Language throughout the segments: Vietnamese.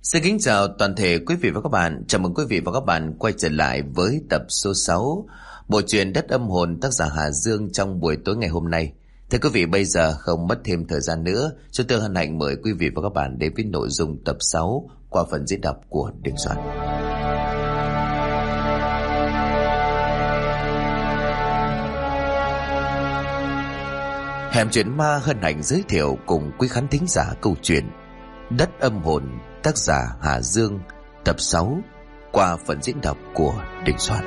Xin kính chào toàn thể quý vị và các bạn. Chào mừng quý vị và các bạn quay trở lại với tập số 6 bộ truyện Đất Âm Hồn tác giả Hà Dương trong buổi tối ngày hôm nay. Thưa quý vị, bây giờ không mất thêm thời gian nữa, chúng tôi hân hạnh mời quý vị và các bạn đến với nội dung tập 6 qua phần diễn đọc của Đình Soạn. Hẻm Chuyện Ma hân hạnh giới thiệu cùng quý khán thính giả câu chuyện Đất Âm Hồn tác giả Hà Dương tập 6 qua phần diễn đọc của Đình Soạn.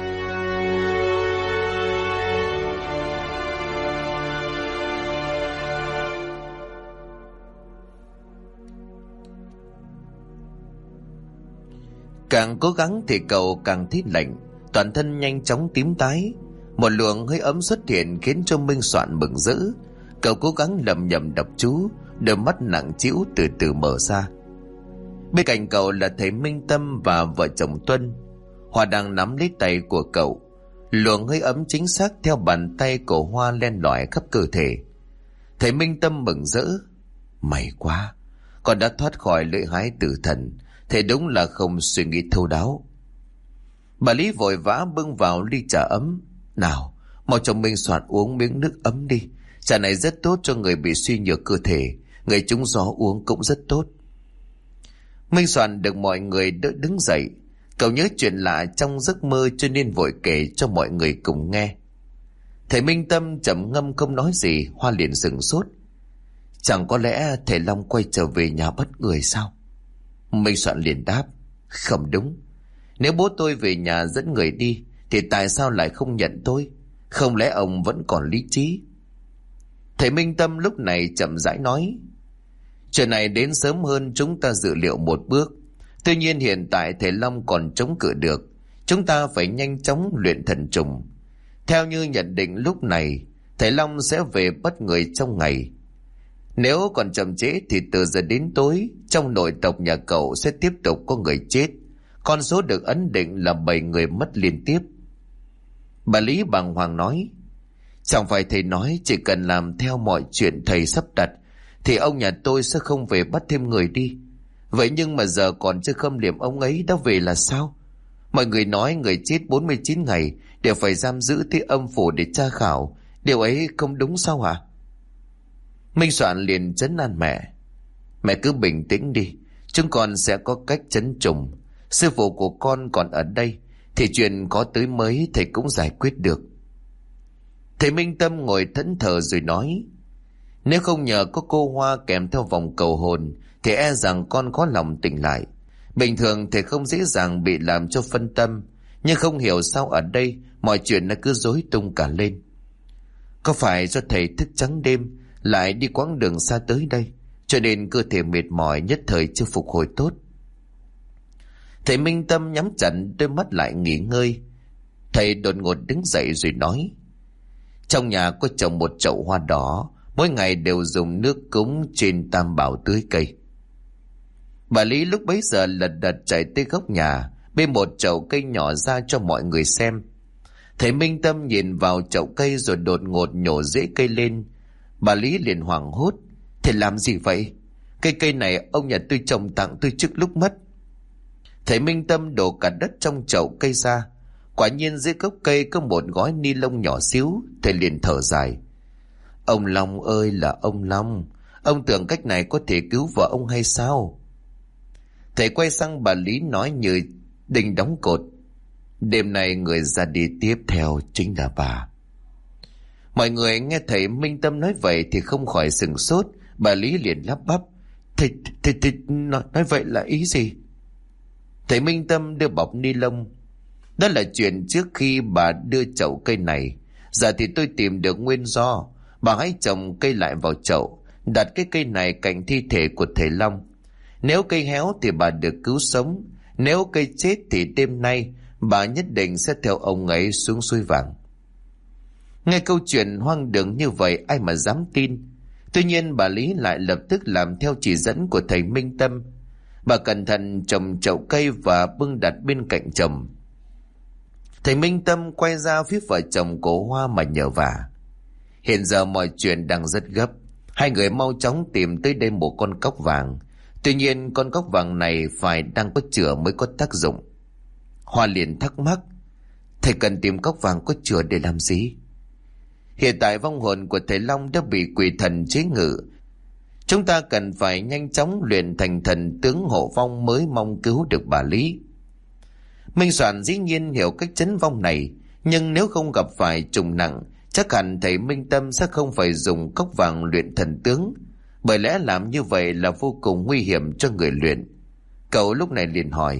Càng cố gắng thì cậu càng thấy lạnh, toàn thân nhanh chóng tím tái. Một luồng hơi ấm xuất hiện khiến cho Minh Soạn mừng rỡ. Cậu cố gắng lẩm nhẩm đọc chú, đôi mắt nặng trĩu từ từ mở ra. Bên cạnh cậu là thầy Minh Tâm và vợ chồng Tuân. Hoa đang nắm lấy tay của cậu. Luồng hơi ấm chính xác theo bàn tay của Hoa len lỏi khắp cơ thể. Thầy Minh Tâm mừng rỡ. May quá, con đã thoát khỏi lưỡi hái tử thần. Thầy đúng là không suy nghĩ thấu đáo. Bà Lý vội vã bưng vào ly trà ấm. Nào, mau cho Minh Soạn uống miếng nước ấm đi. Trà này rất tốt cho người bị suy nhược cơ thể. Người trúng gió uống cũng rất tốt. Minh Soạn được mọi người đỡ đứng dậy. Cậu nhớ chuyện lạ trong giấc mơ cho nên vội kể cho mọi người cùng nghe. Thầy Minh Tâm trầm ngâm không nói gì. Hoa liền sửng sốt. Chẳng có lẽ thầy Long quay trở về nhà bắt người sao? Minh Soạn liền đáp. Không đúng. Nếu bố tôi về nhà dẫn người đi thì tại sao lại không nhận tôi? Không lẽ ông vẫn còn lý trí? Thầy Minh Tâm lúc này chậm rãi nói. Chuyện này đến sớm hơn chúng ta dự liệu một bước. Tuy nhiên hiện tại thầy Long còn chống cự được. Chúng ta phải nhanh chóng luyện thần trùng. Theo như nhận định lúc này, thầy Long sẽ về bắt người trong ngày. Nếu còn chậm trễ thì từ giờ đến tối, trong nội tộc nhà cậu sẽ tiếp tục có người chết. Con số được ấn định là 7 người mất liên tiếp. Bà Lý bàng hoàng nói. Chẳng phải thầy nói chỉ cần làm theo mọi chuyện thầy sắp đặt thì ông nhà tôi sẽ không về bắt thêm người đi. Vậy nhưng mà giờ còn chưa khâm liệm ông ấy đã về là sao? Mọi người nói người chết 49 ngày đều phải giam giữ tới âm phủ để tra khảo. Điều ấy không đúng sao hả? Minh Soạn liền trấn an mẹ. Mẹ cứ bình tĩnh đi, chúng con sẽ có cách trấn trùng. Sư phụ của con còn ở đây thì chuyện có tới mấy thầy cũng giải quyết được. Thầy Minh Tâm ngồi thẫn thờ rồi nói. Nếu không nhờ có cô Hoa kèm theo vòng cầu hồn thì e rằng con khó lòng tỉnh lại. Bình thường thầy không dễ dàng bị làm cho phân tâm, nhưng không hiểu sao ở đây mọi chuyện nó cứ rối tung cả lên. Có phải do thầy thức trắng đêm lại đi quãng đường xa tới đây cho nên cơ thể mệt mỏi nhất thời chưa phục hồi tốt? Thầy Minh Tâm nhắm chặt đôi mắt lại nghỉ ngơi. Thầy đột ngột đứng dậy rồi nói. Trong nhà có trồng một chậu hoa đỏ, mỗi ngày đều dùng nước cúng trên tam bảo tưới cây. Bà Lý lúc bấy giờ lật đật chạy tới góc nhà, bê một chậu cây nhỏ ra cho mọi người xem. Thầy Minh Tâm nhìn vào chậu cây rồi đột ngột nhổ rễ cây lên. Bà Lý liền hoảng hốt. Thầy làm gì vậy? Cây này ông nhà tôi trồng tặng tôi trước lúc mất. Thầy Minh Tâm đổ cả đất trong chậu cây ra. Quả nhiên dưới gốc cây có một gói ni lông nhỏ xíu. Thầy liền thở dài. Ông Long ơi là ông Long, ông tưởng cách này có thể cứu vợ ông hay sao? Thầy quay sang bà Lý nói như đinh đóng cột. Đêm nay người ra đi tiếp theo chính là bà. Mọi người nghe thầy Minh Tâm nói vậy thì không khỏi sửng sốt. Bà Lý liền lắp bắp. Thầy nói vậy là ý gì? Thầy Minh Tâm đưa bọc ni lông. Đó là chuyện trước khi bà đưa chậu cây này. Giờ thì tôi tìm được nguyên do. Bà hãy trồng cây lại vào chậu, đặt cái cây này cạnh thi thể của thầy Long. Nếu cây héo thì bà được cứu sống. Nếu cây chết thì đêm nay bà nhất định sẽ theo ông ấy xuống suối vàng. Nghe câu chuyện hoang đường như vậy ai mà dám tin. Tuy nhiên bà Lý lại lập tức làm theo chỉ dẫn của thầy Minh Tâm. Bà cẩn thận trồng chậu cây và bưng đặt bên cạnh chồng. Thầy Minh Tâm quay ra phía vợ chồng của Hoa mà nhờ vả. Hiện giờ mọi chuyện đang rất gấp. Hai người mau chóng tìm tới đây một con cóc vàng. Tuy nhiên con cốc vàng này phải đang có chửa mới có tác dụng. Hoa liền thắc mắc, thầy cần tìm cốc vàng có chửa để làm gì? Hiện tại vong hồn của thầy Long đã bị quỷ thần chế ngự. Chúng ta cần phải nhanh chóng luyện thành thần tướng hộ vong mới mong cứu được bà Lý. Minh Soạn dĩ nhiên hiểu cách trấn vong này, nhưng nếu không gặp phải trùng nặng, chắc hẳn thầy Minh Tâm sẽ không phải dùng cốc vàng luyện thần tướng, bởi lẽ làm như vậy là vô cùng nguy hiểm cho người luyện. Cậu lúc này liền hỏi,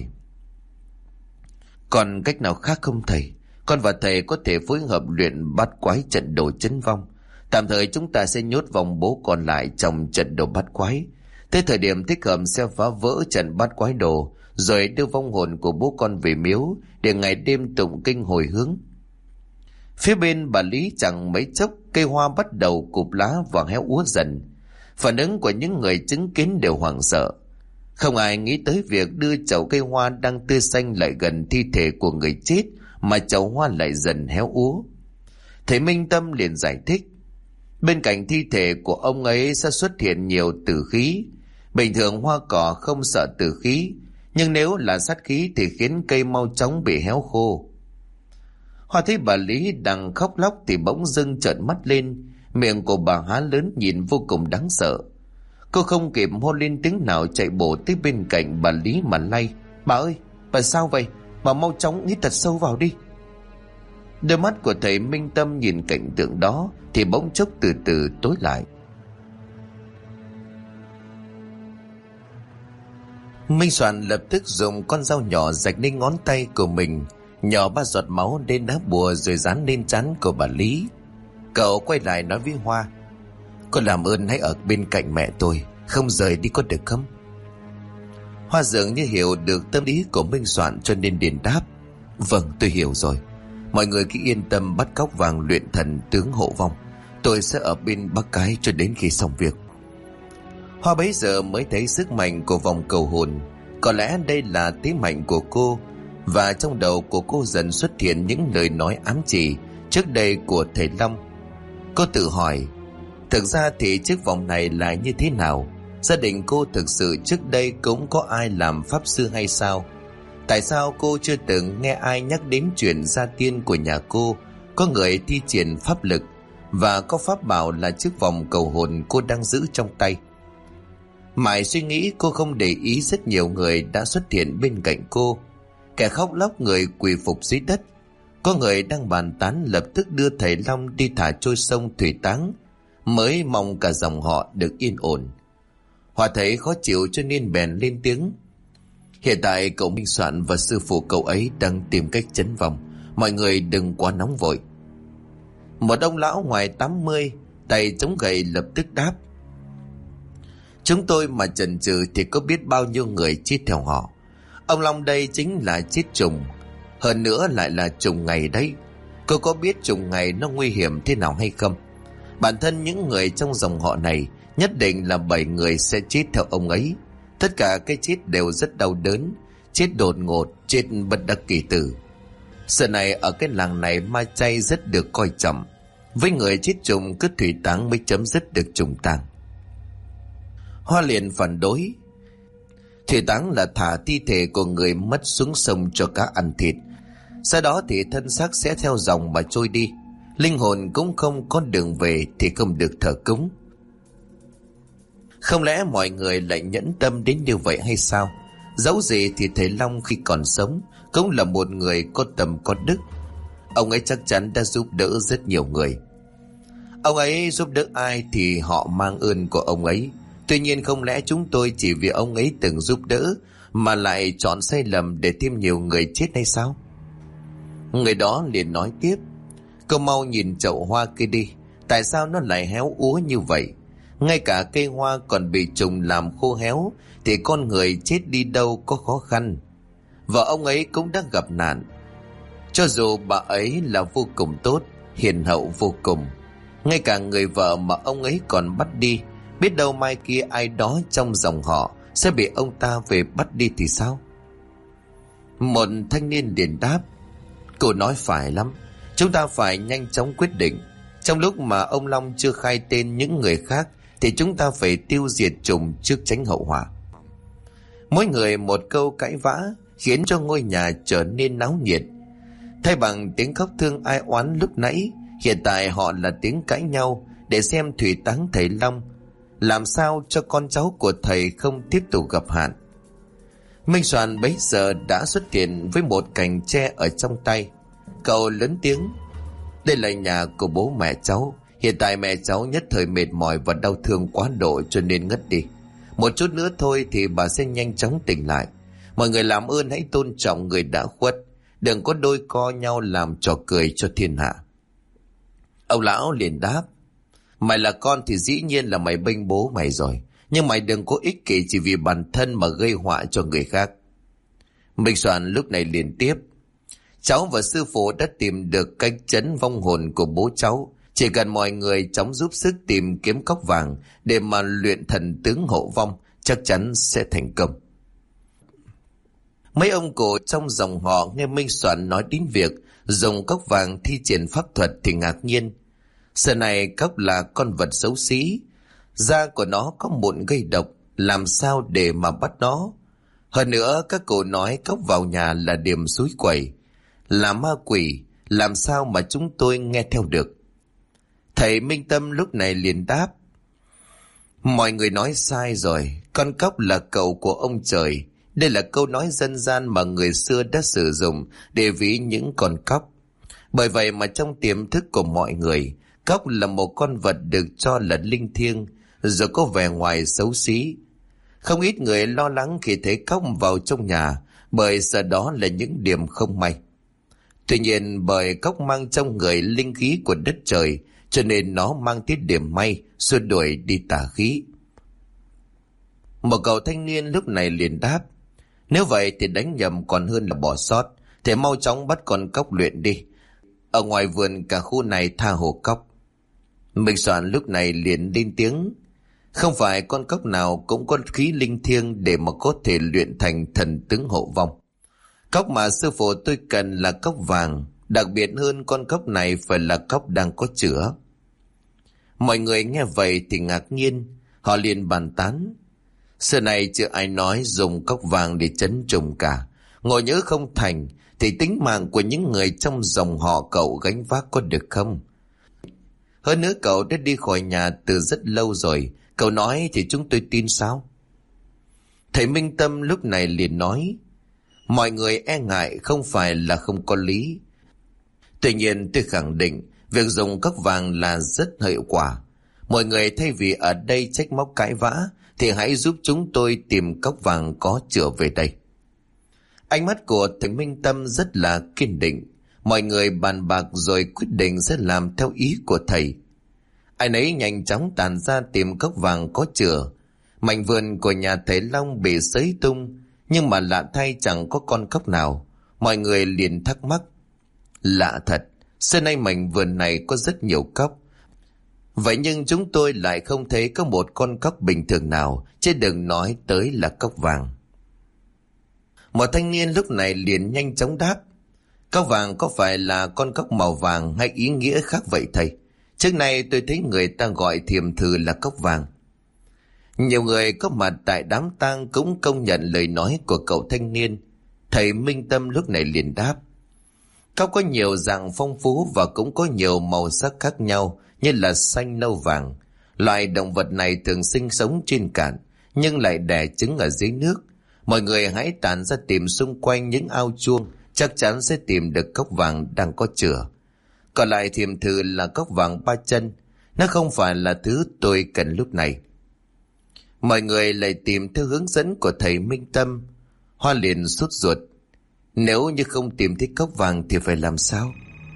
còn cách nào khác không thầy? Con và thầy có thể phối hợp luyện bát quái trận đồ trấn vong. Tạm thời chúng ta sẽ nhốt vong bố còn lại trong trận đồ bát quái. Tới thời điểm thích hợp sẽ phá vỡ trận bát quái đồ, rồi đưa vong hồn của bố con về miếu để ngày đêm tụng kinh hồi hướng. Phía bên bà Lý chẳng mấy chốc, cây hoa bắt đầu cụp lá và héo úa dần. Phản ứng của những người chứng kiến đều hoảng sợ. Không ai nghĩ tới việc đưa chậu cây hoa đang tươi xanh lại gần thi thể của người chết mà chậu hoa lại dần héo úa. Thầy Minh Tâm liền giải thích, bên cạnh thi thể của ông ấy sẽ xuất hiện nhiều tử khí. Bình thường hoa cỏ không sợ tử khí, nhưng nếu là sát khí thì khiến cây mau chóng bị héo khô. Hoa thấy bà Lý đang khóc lóc thì bỗng dưng trợn mắt lên, miệng của bà há lớn nhìn vô cùng đáng sợ. Cô không kịp hô lên tiếng nào, chạy bổ tới bên cạnh bà Lý mà lay, bà ơi, bà sao vậy? Bà mau chóng hít thật sâu vào đi. Đôi mắt của thầy Minh Tâm nhìn cảnh tượng đó thì bỗng chốc từ từ tối lại. Minh Soạn lập tức dùng con dao nhỏ rạch lên ngón tay của mình, nhỏ 3 giọt máu lên đá bùa rồi dán lên trán của bà Lý. Cậu quay lại nói với Hoa, con làm ơn hãy ở bên cạnh mẹ tôi, không rời đi có được không? Hoa dường như hiểu được tâm ý của Minh Soạn cho nên liền đáp, vâng, tôi hiểu rồi. Mọi người cứ yên tâm bắt cóc vàng luyện thần tướng hộ vong. Tôi sẽ ở bên bác cái cho đến khi xong việc. Hoa bấy giờ mới thấy sức mạnh của vòng cầu hồn. Có lẽ đây là thế mạnh của cô, và trong đầu của cô dần xuất hiện những lời nói ám chỉ trước đây của thầy Long. Cô tự hỏi, thực ra thì chiếc vòng này là như thế nào? Gia đình cô thực sự trước đây cũng có ai làm pháp sư hay sao? Tại sao cô chưa từng nghe ai nhắc đến chuyện gia tiên của nhà cô có người thi triển pháp lực và có pháp bảo là chiếc vòng cầu hồn cô đang giữ trong tay? Mãi suy nghĩ, cô không để ý rất nhiều người đã xuất hiện bên cạnh cô. Kẻ khóc lóc, người quỳ phục dưới đất. Có người đang bàn tán lập tức đưa thầy Long đi thả trôi sông thủy táng, mới mong cả dòng họ được yên ổn. Hòa thấy khó chịu cho nên bèn lên tiếng, hiện tại cậu Minh Soạn và sư phụ cậu ấy đang tìm cách trấn vong, mọi người đừng quá nóng vội. Một ông lão ngoài 80, tay chống gậy lập tức đáp, chúng tôi mà chần chừ thì có biết bao nhiêu người chết theo họ. Ông Long đây chính là chết trùng, hơn nữa lại là trùng ngày đấy. Cô có biết trùng ngày nó nguy hiểm thế nào hay không? Bản thân những người trong dòng họ này nhất định là 7 người sẽ chết theo ông ấy. Tất cả cái chết đều rất đau đớn, chết đột ngột, chết bất đắc kỳ tử. Giờ này ở cái làng này ma chay rất được coi trọng, với người chết trùng cứ thủy táng mới chấm dứt được trùng tang. Hoa liền phản đối, thủy táng là thả thi thể của người mất xuống sông cho cá ăn thịt, sau đó thì thân xác sẽ theo dòng mà trôi đi, linh hồn cũng không có đường về thì không được thờ cúng. Không lẽ mọi người lại nhẫn tâm đến như vậy hay sao? Dẫu gì thì thầy Long khi còn sống cũng là một người có tầm có đức. Ông ấy chắc chắn đã giúp đỡ rất nhiều người. Ông ấy giúp đỡ ai thì họ mang ơn của ông ấy. Tuy nhiên không lẽ chúng tôi chỉ vì ông ấy từng giúp đỡ mà lại chọn sai lầm để thêm nhiều người chết hay sao? Người đó liền nói tiếp, cô mau nhìn chậu hoa kia đi, tại sao nó lại héo úa như vậy? Ngay cả cây hoa còn bị trùng làm khô héo thì con người chết đi đâu có khó khăn. Vợ ông ấy cũng đã gặp nạn. Cho dù bà ấy là vô cùng tốt, hiền hậu vô cùng, ngay cả người vợ mà ông ấy còn bắt đi, biết đâu mai kia ai đó trong dòng họ sẽ bị ông ta về bắt đi thì sao? Một thanh niên liền đáp, cô nói phải lắm, chúng ta phải nhanh chóng quyết định. Trong lúc mà ông Long chưa khai tên những người khác thì chúng ta phải tiêu diệt trùng trước tránh hậu họa. Mỗi người một câu cãi vã khiến cho ngôi nhà trở nên náo nhiệt. Thay bằng tiếng khóc thương ai oán lúc nãy, hiện tại họ là tiếng cãi nhau để xem thủy táng thầy Long, làm sao cho con cháu của thầy không tiếp tục gặp hạn. Minh Soạn bấy giờ đã xuất hiện với một cành tre ở trong tay. Cậu lớn tiếng: đây là nhà của bố mẹ cháu. Hiện tại mẹ cháu nhất thời mệt mỏi và đau thương quá độ cho nên ngất đi. Một chút nữa thôi thì bà sẽ nhanh chóng tỉnh lại. Mọi người làm ơn hãy tôn trọng người đã khuất, đừng có đôi co nhau làm trò cười cho thiên hạ. Ông lão liền đáp: mày là con thì dĩ nhiên là mày bênh bố mày rồi, nhưng mày đừng có ích kỷ chỉ vì bản thân mà gây họa cho người khác. Minh Soạn lúc này liền tiếp: cháu và sư phụ đã tìm được cách trấn vong hồn của bố cháu. Chỉ cần mọi người chóng giúp sức tìm kiếm cốc vàng để mà luyện thần tướng hộ vong, chắc chắn sẽ thành công. Mấy ông cụ trong dòng họ nghe Minh Soạn nói đến việc dùng cốc vàng thi triển pháp thuật thì ngạc nhiên. Giờ này cốc là con vật xấu xí, da của nó có mụn gây độc, làm sao để mà bắt nó? Hơn nữa các cụ nói cốc vào nhà là điểm xúi quẩy, là ma quỷ, làm sao mà chúng tôi nghe theo được? Thầy Minh Tâm lúc này liền đáp: mọi người nói sai rồi, con cóc là cậu của ông trời. Đây là câu nói dân gian mà người xưa đã sử dụng để ví những con cóc. Bởi vậy mà trong tiềm thức của mọi người, cóc là một con vật được cho là linh thiêng, rồi có vẻ ngoài xấu xí. Không ít người lo lắng khi thấy cóc vào trong nhà, bởi sợ đó là những điểm không may. Tuy nhiên bởi cóc mang trong người linh khí của đất trời, cho nên nó mang tiết điểm may, xua đuổi đi tà khí. Một cậu thanh niên lúc này liền đáp: nếu vậy thì đánh nhầm còn hơn là bỏ sót. Thế mau chóng bắt con cóc luyện đi. Ở ngoài vườn cả khu này tha hồ cóc. Minh Soạn lúc này liền lên tiếng: không phải con cóc nào cũng có khí linh thiêng để mà có thể luyện thành thần tướng hộ vong. Cóc mà sư phụ tôi cần là cóc vàng, đặc biệt hơn con cóc này phải là cóc đang có chữa. Mọi người nghe vậy thì ngạc nhiên, họ liền bàn tán: xưa này chưa ai nói dùng cóc vàng để trấn trùng cả. Ngộ nhỡ không thành thì tính mạng của những người trong dòng họ cậu gánh vác có được không? Hơn nữa cậu đã đi khỏi nhà từ rất lâu rồi, cậu nói thì chúng tôi tin sao? Thầy Minh Tâm lúc này liền nói: mọi người e ngại không phải là không có lý. Tuy nhiên tôi khẳng định việc dùng cóc vàng là rất hiệu quả. Mọi người thay vì ở đây trách móc cãi vã thì hãy giúp chúng tôi tìm cóc vàng có chữa về đây. Ánh mắt của thầy Minh Tâm rất là kiên định. Mọi người bàn bạc rồi quyết định sẽ làm theo ý của thầy. Ai nấy nhanh chóng tản ra tìm cóc vàng có chữa. Mảnh vườn của nhà thầy Long bị xới tung, nhưng mà lạ thay chẳng có con cóc nào. Mọi người liền thắc mắc: lạ thật, xưa nay mảnh vườn này có rất nhiều cóc. Vậy nhưng chúng tôi lại không thấy có một con cóc bình thường nào, chứ đừng nói tới là cóc vàng. Một thanh niên lúc này liền nhanh chóng đáp: cóc vàng có phải là con cóc màu vàng hay ý nghĩa khác vậy thầy? Trước nay tôi thấy người ta gọi thiềm thử là cóc vàng. Nhiều người có mặt tại đám tang cũng công nhận lời nói của cậu thanh niên. Thầy Minh Tâm lúc này liền đáp: cóc có nhiều dạng phong phú và cũng có nhiều màu sắc khác nhau, như là xanh, nâu, vàng. Loài động vật này thường sinh sống trên cạn nhưng lại đẻ trứng ở dưới nước. Mọi người hãy tản ra tìm xung quanh những ao chuông, chắc chắn sẽ tìm được cóc vàng đang có chữa. Còn lại thiềm thử là cóc vàng ba chân, nó không phải là thứ tôi cần lúc này. Mọi người lại tìm theo hướng dẫn của thầy Minh Tâm. Hoa liền sốt ruột: nếu như không tìm thấy cóc vàng thì phải làm sao?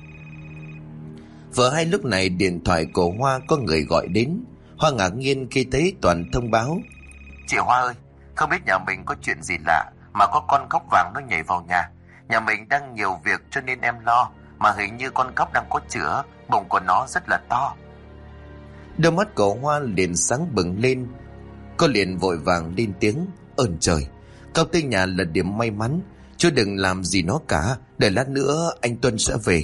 Vừa hay lúc này điện thoại của Hoa có người gọi đến. Hoa ngạc nhiên khi thấy Toàn thông báo: chị Hoa ơi, không biết nhà mình có chuyện gì lạ mà có con cóc vàng nó nhảy vào nhà. Nhà mình đang nhiều việc cho nên em lo, mà hình như con cóc đang có chữa, bụng của nó rất là to. Đôi mắt của Hoa liền sáng bừng lên. Cô liền vội vàng lên tiếng: ơn trời, cóc tới nhà là điểm may mắn, chứ đừng làm gì nó cả, để lát nữa anh Tuân sẽ về.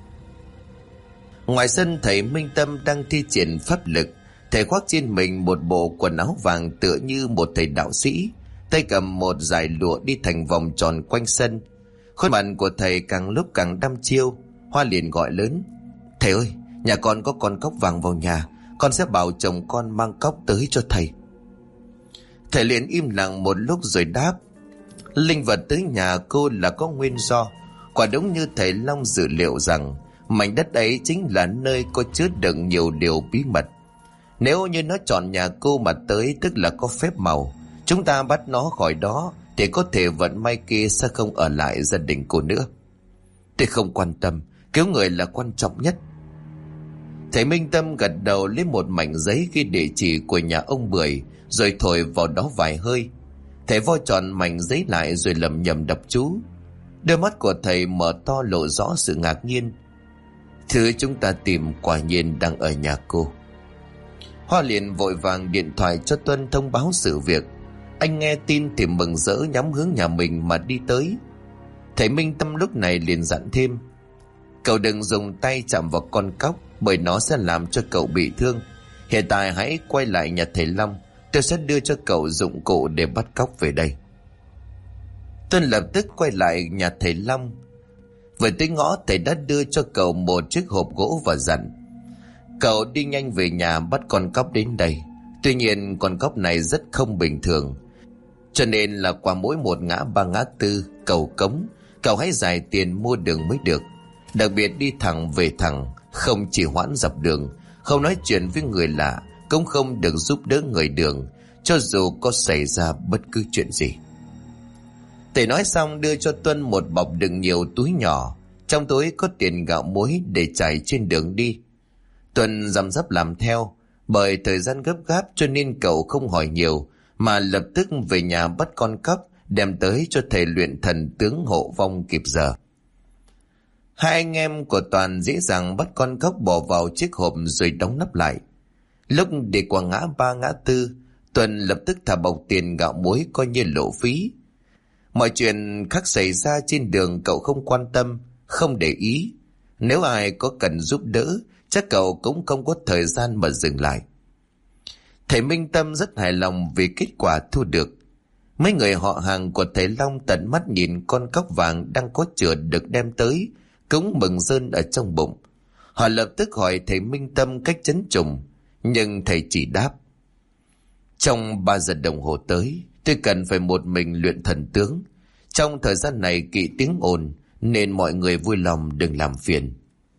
Ngoài sân thầy Minh Tâm đang thi triển pháp lực. Thầy khoác trên mình một bộ quần áo vàng tựa như một thầy đạo sĩ. tay cầm một dải lụa đi thành vòng tròn quanh sân. Khuôn mặt của thầy càng lúc càng đăm chiêu. Hoa liền gọi lớn: "Thầy ơi, nhà con có con cóc vàng vào nhà, con sẽ bảo chồng con mang cóc tới cho thầy." Thầy liền im lặng một lúc rồi đáp: "Linh vật tới nhà cô là có nguyên do. Quả đúng như thầy Long dự liệu rằng mảnh đất ấy chính là nơi có chứa đựng nhiều điều bí mật. Nếu như nó chọn nhà cô mà tới, tức là có phép màu. Chúng ta bắt nó khỏi đó thì có thể vận may kia sẽ không ở lại gia đình cô nữa. Tôi không quan tâm, cứu người là quan trọng nhất." Thầy Minh Tâm gật đầu, lấy một mảnh giấy ghi địa chỉ của nhà ông Bưởi rồi thổi vào đó vài hơi. Thầy vo tròn mảnh giấy lại rồi lẩm nhẩm đọc chú. Đôi mắt của thầy mở to lộ rõ sự ngạc nhiên. "Thứ chúng ta tìm quả nhiên đang ở nhà cô." Hoa liền vội vàng điện thoại cho Tuân thông báo sự việc. Anh nghe tin thì mừng rỡ nhắm hướng nhà mình mà đi tới. Thầy Minh Tâm lúc này liền dặn thêm: "Cậu đừng dùng tay chạm vào con cóc, bởi nó sẽ làm cho cậu bị thương. Hiện tại hãy quay lại nhà thầy Long, tôi sẽ đưa cho cậu dụng cụ để bắt cóc về đây." Tuân lập tức quay lại nhà thầy Long. Vừa tới ngõ, thầy đã đưa cho cậu một chiếc hộp gỗ và dặn: "Cậu đi nhanh về nhà bắt con cóc đến đây. Tuy nhiên con cóc này rất không bình thường, cho nên là qua mỗi một ngã ba ngã tư cầu cống, cậu hãy giải tiền mua đường mới được. Đặc biệt đi thẳng về thẳng, không chỉ hoãn dọc đường, không nói chuyện với người lạ, cũng không được giúp đỡ người đường, cho dù có xảy ra bất cứ chuyện gì." Thầy nói xong đưa cho Tuân một bọc đựng nhiều túi nhỏ. Trong túi có tiền gạo muối để trải trên đường đi. Tuân răm rắp làm theo. Bởi thời gian gấp gáp cho nên cậu không hỏi nhiều, mà lập tức về nhà bắt con cóc đem tới cho thầy luyện thần tướng hộ vong kịp giờ. Hai anh em của Toàn dễ dàng bắt con cóc bỏ vào chiếc hộp rồi đóng nắp lại. Lúc đi qua ngã ba ngã tư, Tuân lập tức thả bọc tiền gạo muối coi như lộ phí. Mọi chuyện khác xảy ra trên đường cậu không quan tâm, không để ý. Nếu ai có cần giúp đỡ, chắc cậu cũng không có thời gian mà dừng lại. Thầy Minh Tâm rất hài lòng vì kết quả thu được. Mấy người họ hàng của thầy Long tận mắt nhìn con cóc vàng đang có chửa được đem tới, cũng mừng rơn ở trong bụng. Họ lập tức hỏi thầy Minh Tâm cách trấn trùng, nhưng thầy chỉ đáp: "Trong 3 giờ đồng hồ tới, tôi cần phải một mình luyện thần tướng. Trong thời gian này kỵ tiếng ồn, nên mọi người vui lòng đừng làm phiền."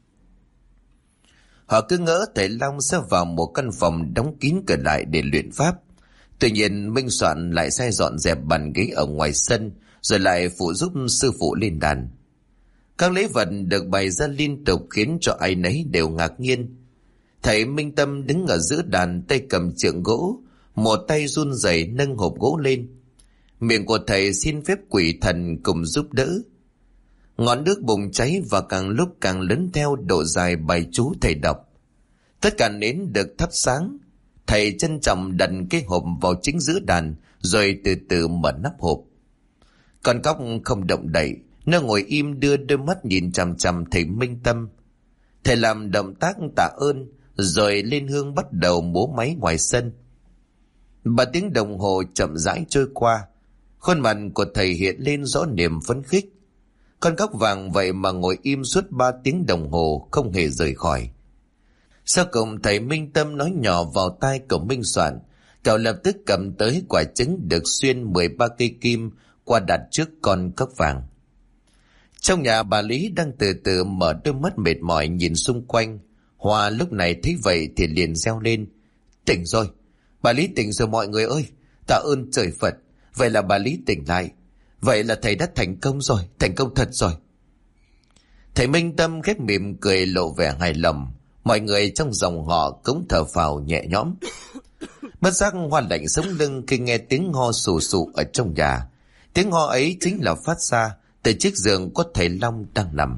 Họ cứ ngỡ thầy Long sẽ vào một căn phòng đóng kín cửa lại để luyện pháp. Tuy nhiên Minh Soạn lại sai dọn dẹp bàn ghế ở ngoài sân, rồi lại phụ giúp sư phụ lên đàn. Các lễ vật được bày ra liên tục khiến cho ai nấy đều ngạc nhiên. Thầy Minh Tâm đứng ở giữa đàn, tay cầm chưởng gỗ, một tay run rẩy nâng hộp gỗ lên. Miệng của thầy xin phép quỷ thần cùng giúp đỡ. Ngọn đuốc bùng cháy và càng lúc càng lớn theo độ dài bài chú thầy đọc. Tất cả nến được thắp sáng. Thầy trân trọng đặt cái hộp vào chính giữa đàn, rồi từ từ mở nắp hộp. Con cóc không động đậy, nó ngồi im đưa đôi mắt nhìn chằm chằm thầy Minh Tâm. Thầy làm động tác tạ ơn, rồi lên hương bắt đầu múa máy ngoài sân. 3 tiếng đồng hồ chậm rãi trôi qua. Khuôn mặt của thầy hiện lên rõ niềm phấn khích. Con cóc vàng vậy mà ngồi im suốt 3 tiếng đồng hồ, không hề rời khỏi. Sau cùng thầy Minh Tâm nói nhỏ vào tai của Minh Soạn. Cậu lập tức cầm tới quả trứng được xuyên 13 cây kim qua đặt trước con cóc vàng. Trong nhà, bà Lý đang từ từ mở đôi mắt mệt mỏi nhìn xung quanh. Hoa lúc này thấy vậy thì liền reo lên: "Tỉnh rồi! Bà Lý tỉnh rồi mọi người ơi! Tạ ơn trời Phật! Vậy là bà Lý tỉnh lại. Vậy là thầy đã thành công rồi, thành công thật rồi." Thầy Minh Tâm khép mỉm cười lộ vẻ hài lòng. Mọi người trong dòng họ cũng thở phào nhẹ nhõm. Bất giác Hoa lạnh sống lưng khi nghe tiếng ho sù sụ ở trong nhà. Tiếng ho ấy chính là phát ra từ chiếc giường có thầy Long đang nằm.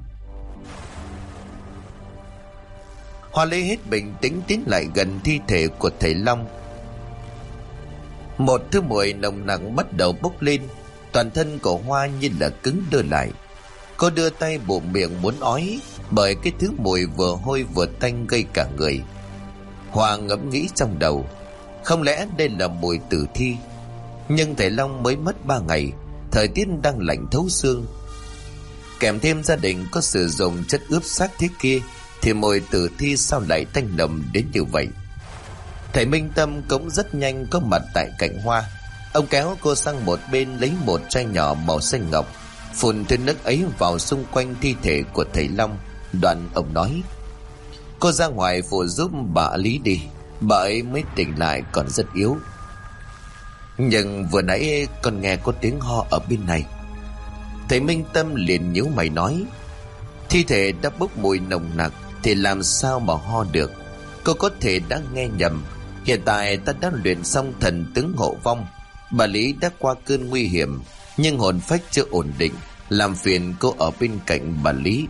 Hoa lấy hết bình tĩnh tiến lại gần thi thể của thầy Long. Một thứ mùi nồng nặc bắt đầu bốc lên. Toàn thân của Hoa như là cứng đơ lại. Cô đưa tay bụm miệng muốn ói, bởi cái thứ mùi vừa hôi vừa tanh gây cả người. Hoa ngẫm nghĩ trong đầu, không lẽ đây là mùi tử thi? Nhưng thầy Long mới mất 3 ngày, thời tiết đang lạnh thấu xương. Kèm thêm gia đình có sử dụng chất ướp xác thế kia, thì mùi tử thi sao lại tanh nồng đến như vậy? Thầy Minh Tâm cũng rất nhanh có mặt tại cạnh Hoa. Ông kéo cô sang một bên, lấy một chai nhỏ màu xanh ngọc, phun thứ nước ấy vào xung quanh thi thể của thầy Long. Đoạn ông nói: cô ra ngoài phụ giúp bà Lý đi, bà ấy mới tỉnh lại còn rất yếu. Nhưng vừa nãy con nghe có tiếng ho ở bên này. Thầy Minh Tâm liền nhíu mày nói: thi thể đã bốc mùi nồng nặc thì làm sao mà ho được? Cô có thể đã nghe nhầm. Hiện tại ta đã luyện xong thần tướng hộ vong. Bà Lý đã qua cơn nguy hiểm, nhưng hồn phách chưa ổn định, làm phiền cô ở bên cạnh bà Lý.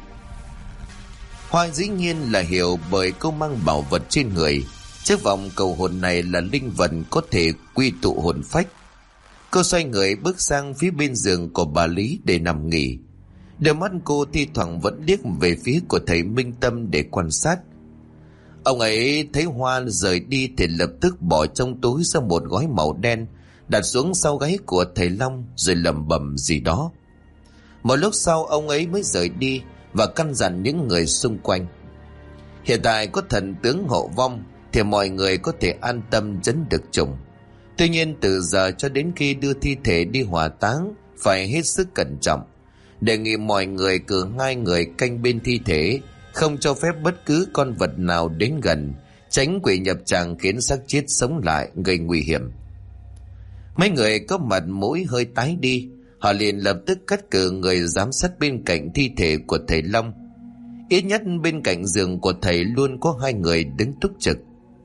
Hoa dĩ nhiên là hiểu, bởi cô mang bảo vật trên người. Chiếc vòng cầu hồn này là linh vật có thể quy tụ hồn phách. Cô xoay người bước sang phía bên giường của bà Lý để nằm nghỉ. Đôi mắt cô thi thoảng vẫn liếc về phía của thầy Minh Tâm để quan sát. Ông ấy thấy Hoa rời đi thì lập tức bỏ trong túi ra một gói màu đen, đặt xuống sau gáy của thầy Long, rồi lẩm bẩm gì đó. Một lúc sau ông ấy mới rời đi và căn dặn những người xung quanh: hiện tại có thần tướng hộ vong thì mọi người có thể an tâm trấn được trùng. Tuy nhiên từ giờ cho đến khi đưa thi thể đi hỏa táng phải hết sức cẩn trọng. Đề nghị mọi người cử 2 người canh bên thi thể, không cho phép bất cứ con vật nào đến gần, tránh quỷ nhập tràng khiến xác chết sống lại, gây nguy hiểm. Mấy người có mặt mũi hơi tái đi, họ liền lập tức cắt cử người giám sát bên cạnh thi thể của thầy Long. Ít nhất bên cạnh giường của thầy luôn có 2 người đứng túc trực.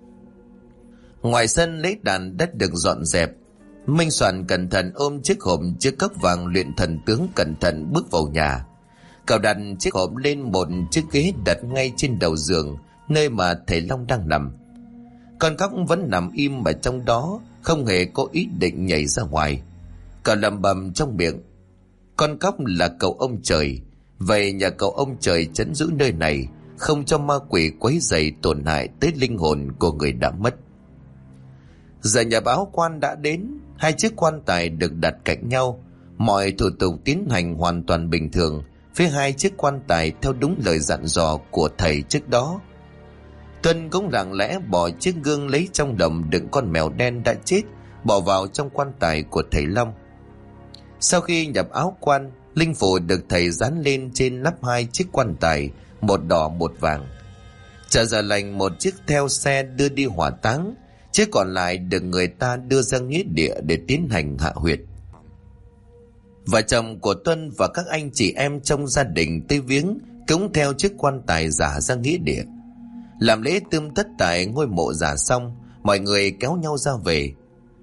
Ngoài sân lễ đàn đã được dọn dẹp. Minh Soạn cẩn thận ôm chiếc hộp chứa cốc vàng luyện thần tướng, cẩn thận bước vào nhà. Cậu đặt chiếc hộp lên một chiếc ghế đặt ngay trên đầu giường, nơi mà thầy Long đang nằm. Con cóc vẫn nằm im ở trong đó, không hề có ý định nhảy ra ngoài. Cậu lẩm bẩm trong miệng: con cóc là cậu ông trời, vậy nhờ cậu ông trời trấn giữ nơi này, không cho ma quỷ quấy rầy tổn hại tới linh hồn của người đã mất. Giờ nhập áo quan đã đến. 2 chiếc quan tài được đặt cạnh nhau, mọi thủ tục tiến hành hoàn toàn bình thường. Phía 2 chiếc quan tài theo đúng lời dặn dò của thầy trước đó. Tuân cũng lặng lẽ bỏ chiếc gương lấy trong đồng đựng con mèo đen đã chết, bỏ vào trong quan tài của thầy Long. Sau khi nhập áo quan, linh phù được thầy dán lên trên nắp 2 chiếc quan tài, một đỏ một vàng. Chờ giờ lành, một chiếc theo xe đưa đi hỏa táng, chiếc còn lại được người ta đưa ra nghĩa địa để tiến hành hạ huyệt. Vợ chồng của Tuân và các anh chị em trong gia đình tới viếng cũng theo chiếc quan tài giả ra nghĩa địa. Làm lễ tươm tất tại ngôi mộ giả xong, mọi người kéo nhau ra về.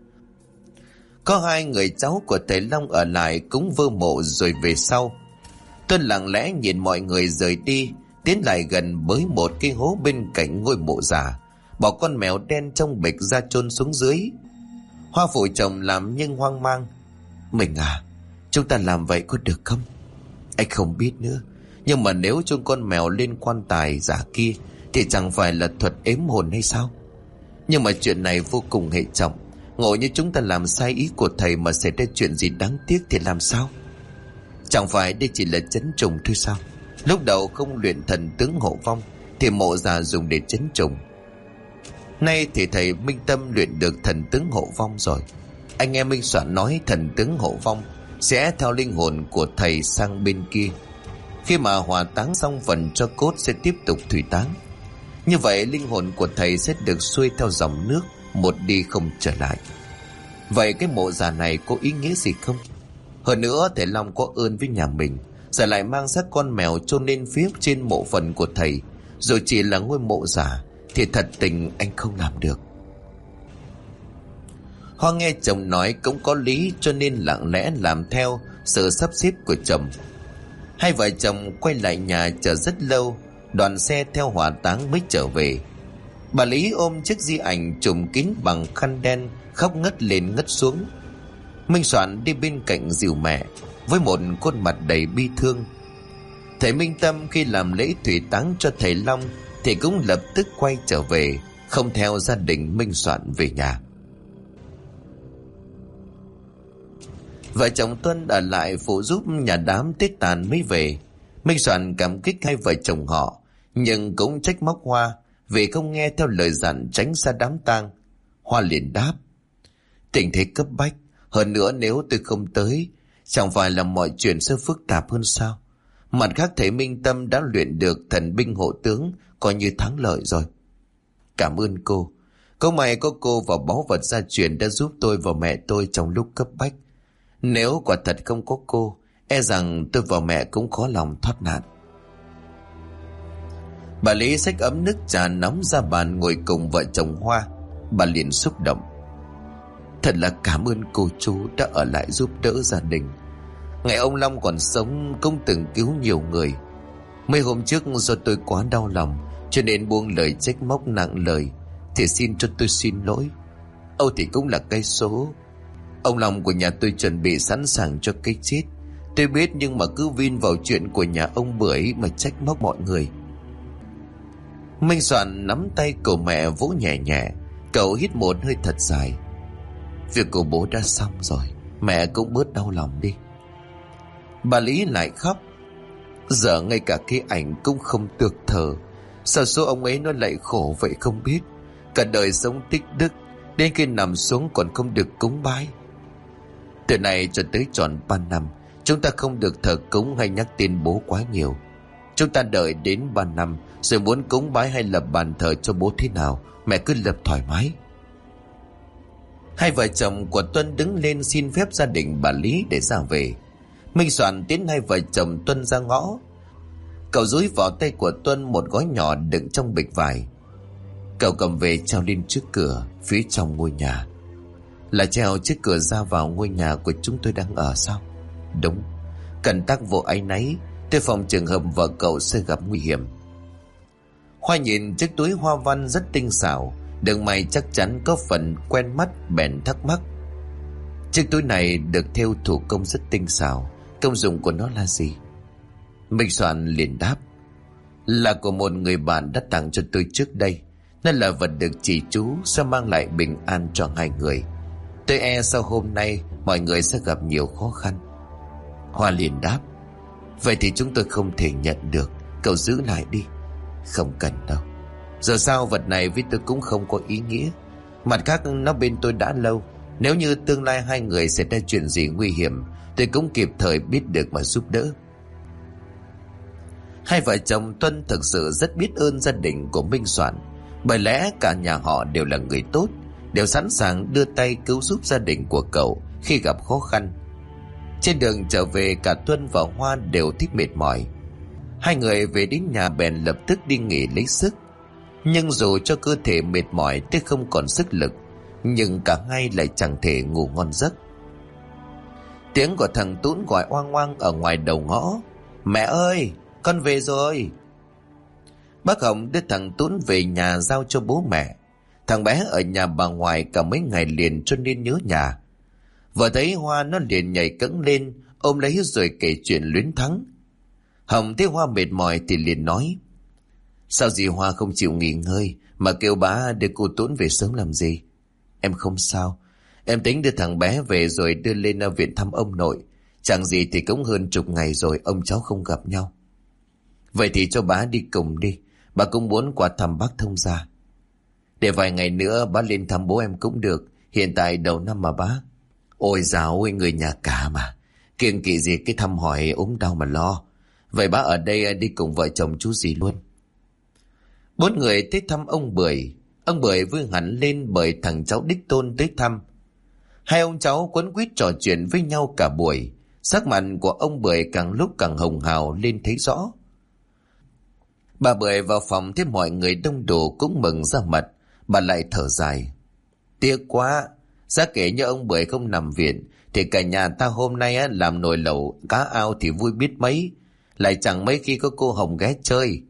Có 2 người cháu của thầy Long ở lại cúng vơ mộ rồi về sau. Tuân lặng lẽ nhìn mọi người rời đi, tiến lại gần bới một cái hố bên cạnh ngôi mộ giả, bỏ con mèo đen trong bịch ra chôn xuống dưới. Hoa phụ chồng làm nhưng hoang mang: mình à, chúng ta làm vậy có được không? Anh không biết nữa, nhưng mà nếu chôn con mèo lên quan tài giả kia thì chẳng phải là thuật ếm hồn hay sao? Nhưng mà chuyện này vô cùng hệ trọng, ngộ như chúng ta làm sai ý của thầy mà xảy ra chuyện gì đáng tiếc thì làm sao? Chẳng phải đây chỉ là trấn trùng thôi sao? Lúc đầu không luyện thần tướng hộ vong thì mộ giả dùng để trấn trùng. Nay thì thầy Minh Tâm luyện được thần tướng hộ vong rồi. Anh em Minh Soạn nói thần tướng hộ vong sẽ theo linh hồn của thầy sang bên kia. Khi mà hỏa táng xong, phần cho cốt sẽ tiếp tục thủy táng. Như vậy linh hồn của thầy sẽ được xuôi theo dòng nước, một đi không trở lại. Vậy cái mộ giả này có ý nghĩa gì không? Hơn nữa thầy Long có ơn với nhà mình, giờ lại mang xác con mèo chôn lên phía trên mộ phần của thầy, rồi chỉ là ngôi mộ giả, thì thật tình anh không làm được. Hoa nghe chồng nói cũng có lý, cho nên lặng lẽ làm theo sự sắp xếp của chồng. 2 vợ chồng quay lại nhà chờ rất lâu, đoàn xe theo hỏa táng mới trở về. Bà Lý ôm chiếc di ảnh trùm kín bằng khăn đen, khóc ngất lên ngất xuống. Minh Soạn đi bên cạnh dìu mẹ với một khuôn mặt đầy bi thương. Thầy Minh Tâm khi làm lễ thủy táng cho thầy Long thì cũng lập tức quay trở về, không theo gia đình Minh Soạn về nhà. Vợ chồng Tuân ở lại phụ giúp nhà đám Tết tàn mới về. Minh Soạn cảm kích hai vợ chồng họ, nhưng cũng trách móc Hoa vì không nghe theo lời dặn tránh xa đám tang. Hoa liền đáp: tình thế cấp bách, hơn nữa nếu tôi không tới, chẳng phải là mọi chuyện sẽ phức tạp hơn sao? Mặt khác thầy Minh Tâm đã luyện được thần binh hộ tướng, coi như thắng lợi rồi. Cảm ơn cô. Có may có cô và báu vật gia truyền đã giúp tôi và mẹ tôi trong lúc cấp bách. Nếu quả thật không có cô, e rằng tôi và mẹ cũng khó lòng thoát nạn. Bà Lý xách ấm nước trà nóng ra bàn ngồi cùng vợ chồng Hoa. Bà liền xúc động: thật là cảm ơn cô chú đã ở lại giúp đỡ gia đình. Ngày ông Long còn sống cũng từng cứu nhiều người. Mấy hôm trước do tôi quá đau lòng cho nên buông lời trách móc nặng lời, thì xin cho tôi xin lỗi. Âu thì cũng là cái số. Ông Long của nhà tôi chuẩn bị sẵn sàng cho cái chết, tôi biết, nhưng mà cứ vin vào chuyện của nhà ông Bưởi mà trách móc mọi người. Minh Soạn nắm tay của mẹ vỗ nhẹ nhẹ. Cậu hít một hơi thật dài. Việc của bố đã xong rồi, mẹ cũng bớt đau lòng đi. Bà Lý lại khóc. Giờ ngay cả cái ảnh cũng không được thờ. Sao số ông ấy nó lại khổ vậy không biết. Cả đời sống tích đức, đến khi nằm xuống còn không được cúng bái. Từ nay cho tới tròn 3 năm, chúng ta không được thờ cúng hay nhắc tên bố quá nhiều. Chúng ta đợi đến 3 năm rồi muốn cúng bái hay lập bàn thờ cho bố thế nào, mẹ cứ lập thoải mái. Hai vợ chồng của Tuân đứng lên xin phép gia đình bà Lý để ra về. Minh Soạn tiến hai vợ chồng Tuân ra ngõ. Cậu dúi vào tay của Tuân một gói nhỏ đựng trong bịch vải. Cậu cầm về treo lên trước cửa phía trong ngôi nhà. Là treo trước cửa ra vào ngôi nhà của chúng tôi đang ở sao? Đúng. Cần tác vụ áy náy, tôi phòng trường hợp vợ cậu sẽ gặp nguy hiểm. Hoa nhìn chiếc túi hoa văn rất tinh xảo, đường may chắc chắn có phần quen mắt, bèn thắc mắc. Chiếc túi này được thêu thủ công rất tinh xảo, công dụng của nó là gì? Minh Soạn liền đáp: là của một người bạn đã tặng cho tôi trước đây. Nó là vật được chỉ chú sẽ mang lại bình an cho hai người. Tôi e sau hôm nay mọi người sẽ gặp nhiều khó khăn. Hoa liền đáp: vậy thì chúng tôi không thể nhận được, cậu giữ lại đi. Không cần đâu. Giờ sao vật này với tôi cũng không có ý nghĩa. Mặt khác nó bên tôi đã lâu. Nếu như tương lai hai người xảy ra chuyện gì nguy hiểm, tôi cũng kịp thời biết được mà giúp đỡ. Hai vợ chồng Tuân thực sự rất biết ơn gia đình của Minh Soạn. Bởi lẽ cả nhà họ đều là người tốt, đều sẵn sàng đưa tay cứu giúp gia đình của cậu khi gặp khó khăn. Trên đường trở về, cả Tuân và Hoa đều thích mệt mỏi. Hai người về đến nhà bèn lập tức đi nghỉ lấy sức. Nhưng dù cho cơ thể mệt mỏi tới không còn sức lực, nhưng cả hai lại chẳng thể ngủ ngon giấc. Tiếng của thằng Tún gọi oang oang ở ngoài đầu ngõ: mẹ ơi, con về rồi. Bác Hồng đưa thằng Tún về nhà giao cho bố mẹ. Thằng bé ở nhà bà ngoại cả mấy ngày liền cho nên nhớ nhà. Vừa thấy Hoa nó liền nhảy cẫng lên, ôm lấy rồi kể chuyện luyến thắng. Hồng thấy Hoa mệt mỏi thì liền nói: sao dì Hoa không chịu nghỉ ngơi mà kêu bá đưa cô Tún về sớm làm gì? Em không sao. Em tính đưa thằng bé về rồi đưa lên viện thăm ông nội. Chẳng gì thì cũng hơn chục ngày rồi ông cháu không gặp nhau. Vậy thì cho bá đi cùng đi. Bà cũng muốn qua thăm bác Thông gia. Để vài ngày nữa bá lên thăm bố em cũng được. Hiện tại đầu năm mà bá. Ôi dào ơi, người nhà cả mà. Kiêng kỵ gì cái thăm hỏi ốm đau mà lo. Vậy bá ở đây đi cùng vợ chồng chú dì luôn. Bốn người tới thăm ông Bưởi. Ông Bưởi vui hẳn lên bởi thằng cháu đích tôn tới thăm. Hai ông cháu quấn quýt trò chuyện với nhau cả buổi. Sắc mặt của ông Bưởi càng lúc càng hồng hào lên thấy rõ. Bà Bưởi vào phòng thấy mọi người đông đủ cũng mừng ra mặt. Bà lại thở dài: tiếc quá, giá kể như ông Bưởi không nằm viện thì cả nhà ta hôm nay làm nồi lẩu cá ao thì vui biết mấy. Lại chẳng mấy khi có cô Hồng ghé chơi.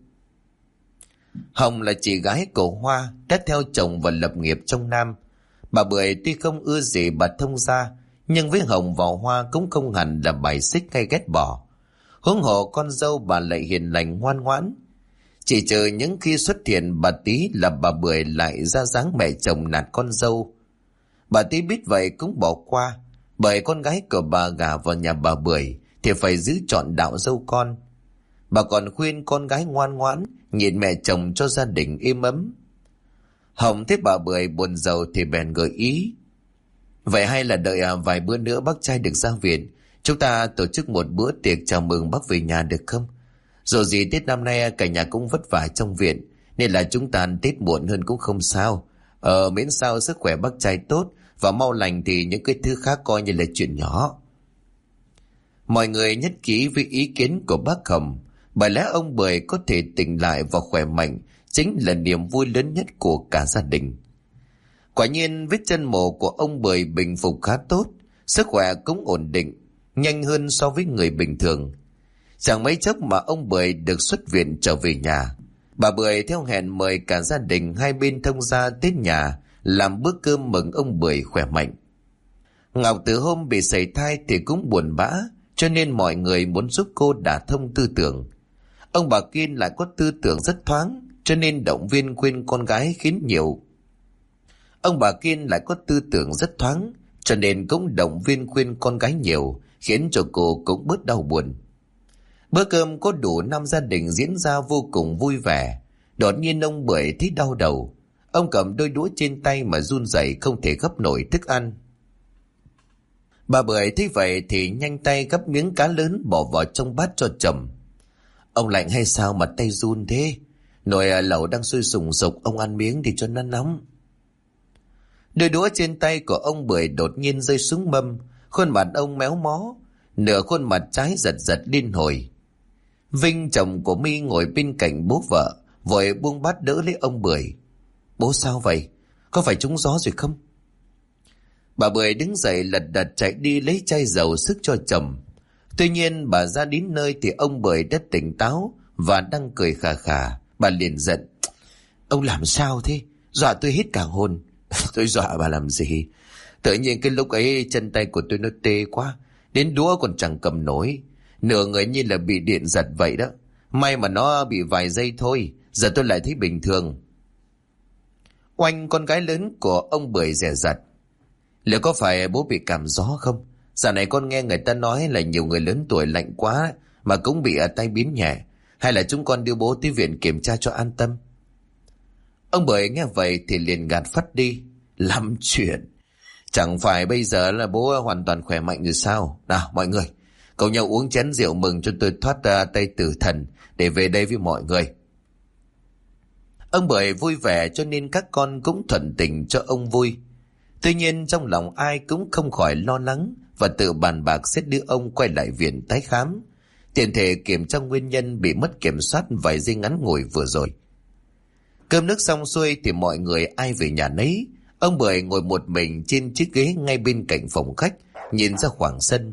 Hồng là chị gái của Hoa, đã theo chồng và lập nghiệp trong Nam. Bà Bưởi tuy không ưa gì bà Thông gia, nhưng với Hồng và Hoa cũng không hẳn là bài xích hay ghét bỏ. Huống hồ con dâu bà lại hiền lành ngoan ngoãn. Chỉ chờ những khi xuất hiện bà Tí là bà Bưởi lại ra dáng mẹ chồng nạt con dâu. Bà Tí biết vậy cũng bỏ qua. Bởi con gái của bà gả vào nhà bà Bưởi thì phải giữ trọn đạo dâu con. Bà còn khuyên con gái ngoan ngoãn nhìn mẹ chồng cho gia đình êm ấm. Hồng thấy bà Bưởi buồn rầu thì bèn gợi ý: vậy hay là đợi vài bữa nữa bác trai được ra viện, chúng ta tổ chức một bữa tiệc chào mừng bác về nhà được không? Dù gì Tết năm nay cả nhà cũng vất vả trong viện, nên là chúng ta ăn Tết muộn hơn cũng không sao. Miễn sao sức khỏe bác trai tốt và mau lành thì những cái thứ khác coi như là chuyện nhỏ. Mọi người nhất trí với ý kiến của bác Hồng. Bởi lẽ ông Bưởi có thể tỉnh lại và khỏe mạnh chính là niềm vui lớn nhất của cả gia đình. Quả nhiên vết chân mổ của ông Bưởi bình phục khá tốt, sức khỏe cũng ổn định, nhanh hơn so với người bình thường. Chẳng mấy chốc mà ông Bưởi được xuất viện trở về nhà. Bà Bưởi theo hẹn mời cả gia đình hai bên thông gia tới nhà làm bữa cơm mừng ông Bưởi khỏe mạnh. Ngọc từ hôm bị sảy thai thì cũng buồn bã, cho nên mọi người muốn giúp cô đả thông tư tưởng. Ông bà Kiên lại có tư tưởng rất thoáng, cho nên động viên khuyên con gái khiến nhiều. Ông bà Kiên lại có tư tưởng rất thoáng, cho nên cũng động viên khuyên con gái nhiều, khiến cho cô cũng bớt đau buồn. Bữa cơm có đủ 5 gia đình diễn ra vô cùng vui vẻ. Đột nhiên ông Bưởi thấy đau đầu. Ông cầm đôi đũa trên tay mà run rẩy không thể gấp nổi thức ăn. Bà Bưởi thấy vậy thì nhanh tay gấp miếng cá lớn bỏ vào trong bát cho chồng. Ông lạnh hay sao mà tay run thế? Nồi lẩu đang sôi sùng sục, ông ăn miếng thì cho nó nóng. Đôi đũa trên tay của ông Bưởi đột nhiên rơi xuống mâm, khuôn mặt ông méo mó, nửa khuôn mặt trái giật giật liên hồi. Vinh chồng của My ngồi bên cạnh bố vợ, vội buông bát đỡ lấy ông Bưởi. Bố sao vậy? Có phải trúng gió rồi không? Bà Bưởi đứng dậy lật đật chạy đi lấy chai dầu sức cho chồng. Tuy nhiên bà ra đến nơi thì ông Bưởi đã tỉnh táo và đang cười khà khà. Bà liền giận: ông làm sao thế? Dọa tôi hết cả hồn. Tôi dọa bà làm gì? Tự nhiên cái lúc ấy chân tay của tôi nó tê quá, đến đũa còn chẳng cầm nổi, nửa người như là bị điện giật vậy đó. May mà nó bị vài giây thôi, giờ tôi lại thấy bình thường. Oanh, con gái lớn của ông Bưởi dè dặt: liệu có phải bố bị cảm gió không? Dạo này con nghe người ta nói là nhiều người lớn tuổi lạnh quá mà cũng bị tay biến nhẹ. Hay là chúng con đưa bố tới viện kiểm tra cho an tâm? Ông Bưởi nghe vậy thì liền gạt phắt đi: làm chuyện, chẳng phải bây giờ là bố hoàn toàn khỏe mạnh rồi sao? Nào mọi người, cùng nhau uống chén rượu mừng cho tôi thoát tay tử thần để về đây với mọi người. Ông Bưởi vui vẻ cho nên các con cũng thuận tình cho ông vui. Tuy nhiên trong lòng ai cũng không khỏi lo lắng và tự bàn bạc sẽ đưa ông quay lại viện tái khám, tiện thể kiểm tra nguyên nhân bị mất kiểm soát vài giây ngắn ngủi vừa rồi. Cơm nước xong xuôi thì mọi người ai về nhà nấy. Ông Bưởi ngồi một mình trên chiếc ghế ngay bên cạnh phòng khách, nhìn ra khoảng sân.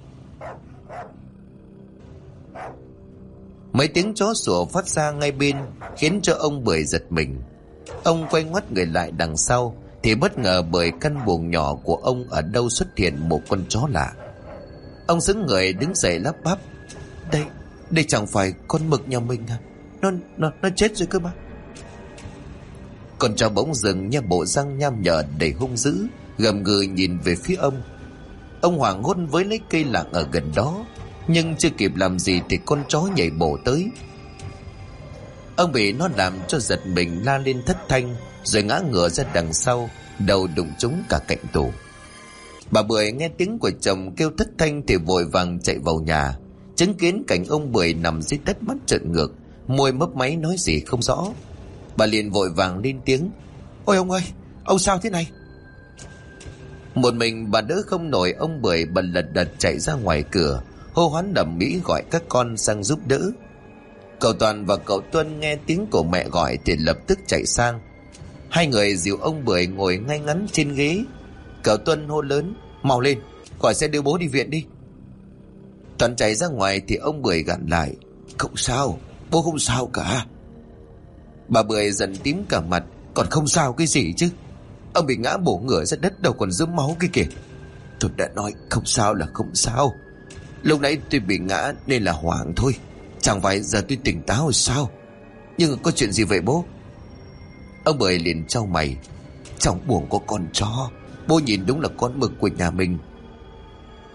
Mấy tiếng chó sủa phát ra ngay bên khiến cho ông Bưởi giật mình. Ông quay ngoắt người lại đằng sau thì bất ngờ bởi căn buồng nhỏ của ông ở đâu xuất hiện một con chó lạ. Ông sững người đứng dậy lắp bắp: Đây chẳng phải con Mực nhà mình à? Nó chết rồi cơ mà. Con chó bỗng dừng nha, bộ răng nham nhở đầy hung dữ, gầm gừ nhìn về phía ông. Ông hoảng hốt với lấy cây lạng ở gần đó, nhưng chưa kịp làm gì thì con chó nhảy bổ tới. Ông bị nó làm cho giật mình, la lên thất thanh rồi ngã ngửa ra đằng sau, đầu đụng trúng cả cạnh tủ. Bà Bưởi nghe tiếng của chồng kêu thất thanh thì vội vàng chạy vào nhà, chứng kiến cảnh ông Bưởi nằm dưới đất mắt trợn ngược, môi mấp máy nói gì không rõ. Bà liền vội vàng lên tiếng: ôi ông ơi, ông sao thế này? Một mình bà đỡ không nổi ông Bưởi, bà lật đật chạy ra ngoài cửa, hô hoán đầm mỹ gọi các con sang giúp đỡ. Cậu Toàn và cậu Tuân nghe tiếng của mẹ gọi thì lập tức chạy sang. Hai người dìu ông Bưởi ngồi ngay ngắn trên ghế. Cậu Tuân hô lớn: mau lên, khỏi xe đưa bố đi viện đi. Toàn chạy ra ngoài thì ông Bưởi gằn lại: không sao, bố không sao cả. Bà Bưởi dần tím cả mặt: còn không sao cái gì chứ? Ông bị ngã bổ ngửa ra đất, đâu còn rớm máu kia kìa. Tôi đã nói không sao là không sao. Lúc nãy tôi bị ngã nên là hoảng thôi, chẳng phải giờ tôi tỉnh táo rồi sao? Nhưng có chuyện gì vậy bố? Ông Bưởi liền chau mày: trong buồng có con chó, bố nhìn đúng là con Mực của nhà mình.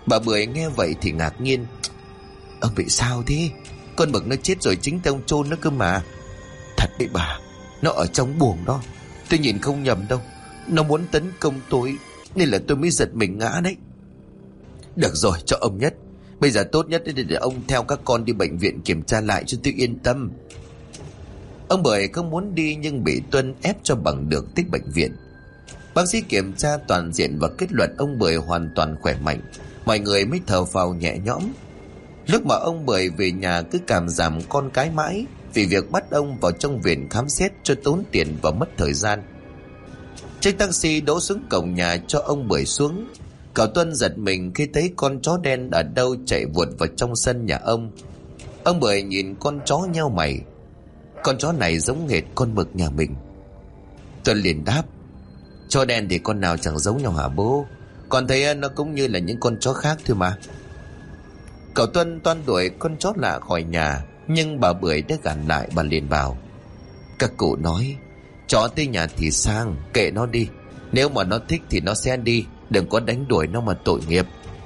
Bà Bưởi nghe vậy thì ngạc nhiên. Ông bị sao thế? Con mực nó chết rồi chính tay ông chôn nó cơ mà. Thật đấy bà, nó ở trong buồng đó. Tôi nhìn không nhầm đâu. Nó muốn tấn công tôi nên là tôi mới giật mình ngã đấy. Được rồi, cho ông Nhất. Bây giờ tốt nhất để ông theo các con đi bệnh viện kiểm tra lại cho tôi yên tâm. Ông Bưởi không muốn đi nhưng bị Tuân ép cho bằng được tới bệnh viện. Bác sĩ kiểm tra toàn diện và kết luận ông Bưởi hoàn toàn khỏe mạnh. Mọi người mới thở phào nhẹ nhõm. Lúc mà ông Bưởi về nhà cứ cảm giảm con cái mãi, vì việc bắt ông vào trong viện khám xét cho tốn tiền và mất thời gian. Chiếc taxi đỗ xuống cổng nhà cho ông Bưởi xuống. Cậu Tuân giật mình khi thấy con chó đen ở đâu chạy vụt vào trong sân nhà ông. Ông Bưởi nhìn con chó nheo mày. Con chó này giống hệt con mực nhà mình. Tuân liền đáp. Chó đen thì con nào chẳng giống nhau hả bố? Con thấy nó cũng như là những con chó khác thôi mà. Cậu Tuân toan đuổi con chó lạ khỏi nhà, nhưng bà Bưởi đã gàn lại. Bà liền bảo. Các cụ nói chó tới nhà thì sang, kệ nó đi. Nếu mà nó thích thì nó sẽ đi, đừng có đánh đuổi nó mà tội nghiệp.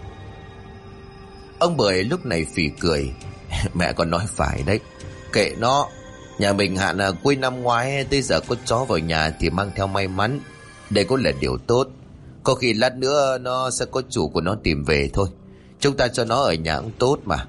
Ông Bưởi lúc này phì cười. Mẹ còn nói phải đấy. Kệ nó. Nhà mình hạn là cuối năm ngoái tới giờ có chó vào nhà thì mang theo may mắn. Đây cũng là điều tốt. Có khi lát nữa nó sẽ có chủ của nó tìm về thôi. Chúng ta cho nó ở nhà cũng tốt mà.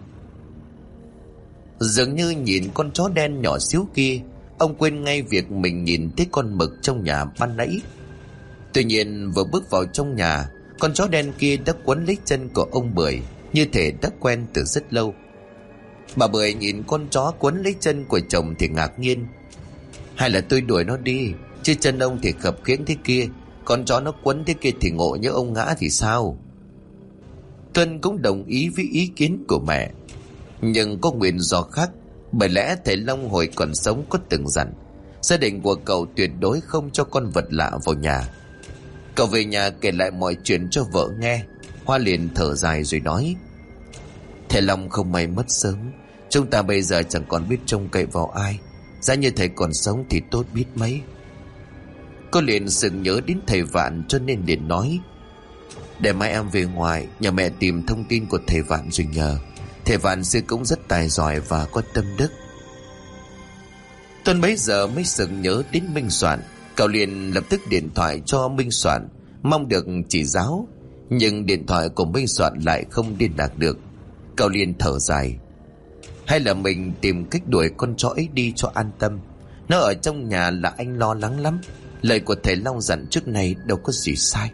Dường như nhìn con chó đen nhỏ xíu kia, ông quên ngay việc mình nhìn thấy con mực trong nhà ban nãy. Tuy nhiên vừa bước vào trong nhà, con chó đen kia đã quấn lấy chân của ông Bưởi, như thể đã quen từ rất lâu. Bà Bưởi nhìn con chó quấn lấy chân của chồng thì ngạc nhiên. Hay là tôi đuổi nó đi, chứ chân ông thì khập khiễng thế kia, con chó nó quấn thế kia thì ngộ nhỡ ông ngã thì sao? Tuân cũng đồng ý với ý kiến của mẹ, nhưng có nguyên do khác. Bởi lẽ thầy Long hồi còn sống có từng dặn gia đình của cậu tuyệt đối không cho con vật lạ vào nhà. Cậu về nhà kể lại mọi chuyện cho vợ nghe. Hoa liền thở dài rồi nói. Thầy Long không may mất sớm, chúng ta bây giờ chẳng còn biết trông cậy vào ai. Giá như thầy còn sống thì tốt biết mấy. Cô liền sừng nhớ đến thầy Vạn cho nên liền nói. Để mai em về ngoài, nhà mẹ tìm thông tin của thầy Vạn rồi nhờ. Thầy Vạn xưa cũng rất tài giỏi và có tâm đức. Tuân bấy giờ mới sừng nhớ đến Minh Soạn. Cậu liền lập tức điện thoại cho Minh Soạn, mong được chỉ giáo. Nhưng điện thoại của Minh Soạn lại không liên lạc được. Cậu liền thở dài. Hay là mình tìm cách đuổi con chó ấy đi cho an tâm. Nó ở trong nhà là anh lo lắng lắm. Lời của thầy Long dặn trước này đâu có gì sai.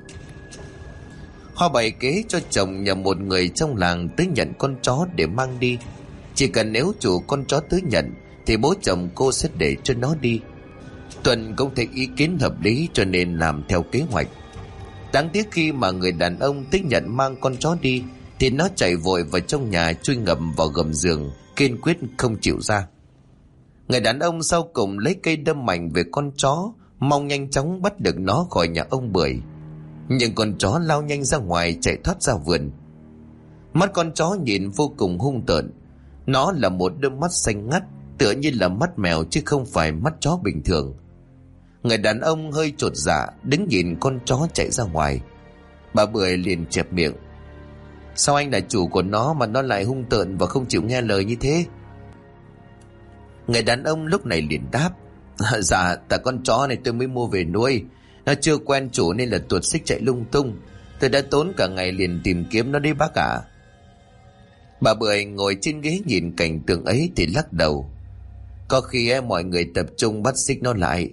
Hoa bày kế cho chồng nhờ một người trong làng tới nhận con chó để mang đi. Chỉ cần nếu chủ con chó tới nhận thì bố chồng cô sẽ để cho nó đi. Tuần cũng thấy ý kiến hợp lý cho nên làm theo kế hoạch. Đáng tiếc khi mà người đàn ông tới nhận mang con chó đi thì nó chạy vội vào trong nhà, chui ngầm vào gầm giường, kiên quyết không chịu ra. Người đàn ông sau cùng lấy cây đâm mạnh về con chó, mong nhanh chóng bắt được nó khỏi nhà ông Bưởi. Nhưng con chó lao nhanh ra ngoài, chạy thoát ra vườn. Mắt con chó nhìn vô cùng hung tợn. Nó là một đôi mắt xanh ngắt, tựa như là mắt mèo chứ không phải mắt chó bình thường. Người đàn ông hơi chột dạ đứng nhìn con chó chạy ra ngoài. Bà Bưởi liền chẹp miệng. Sao anh là chủ của nó mà nó lại hung tợn và không chịu nghe lời như thế? Người đàn ông lúc này liền đáp. Dạ, tại con chó này tôi mới mua về nuôi. Nó chưa quen chủ nên là tuột xích chạy lung tung. Tôi đã tốn cả ngày liền tìm kiếm nó đấy bác ạ. Bà Bưởi ngồi trên ghế nhìn cảnh tượng ấy thì lắc đầu. Có khi mọi người tập trung bắt xích nó lại.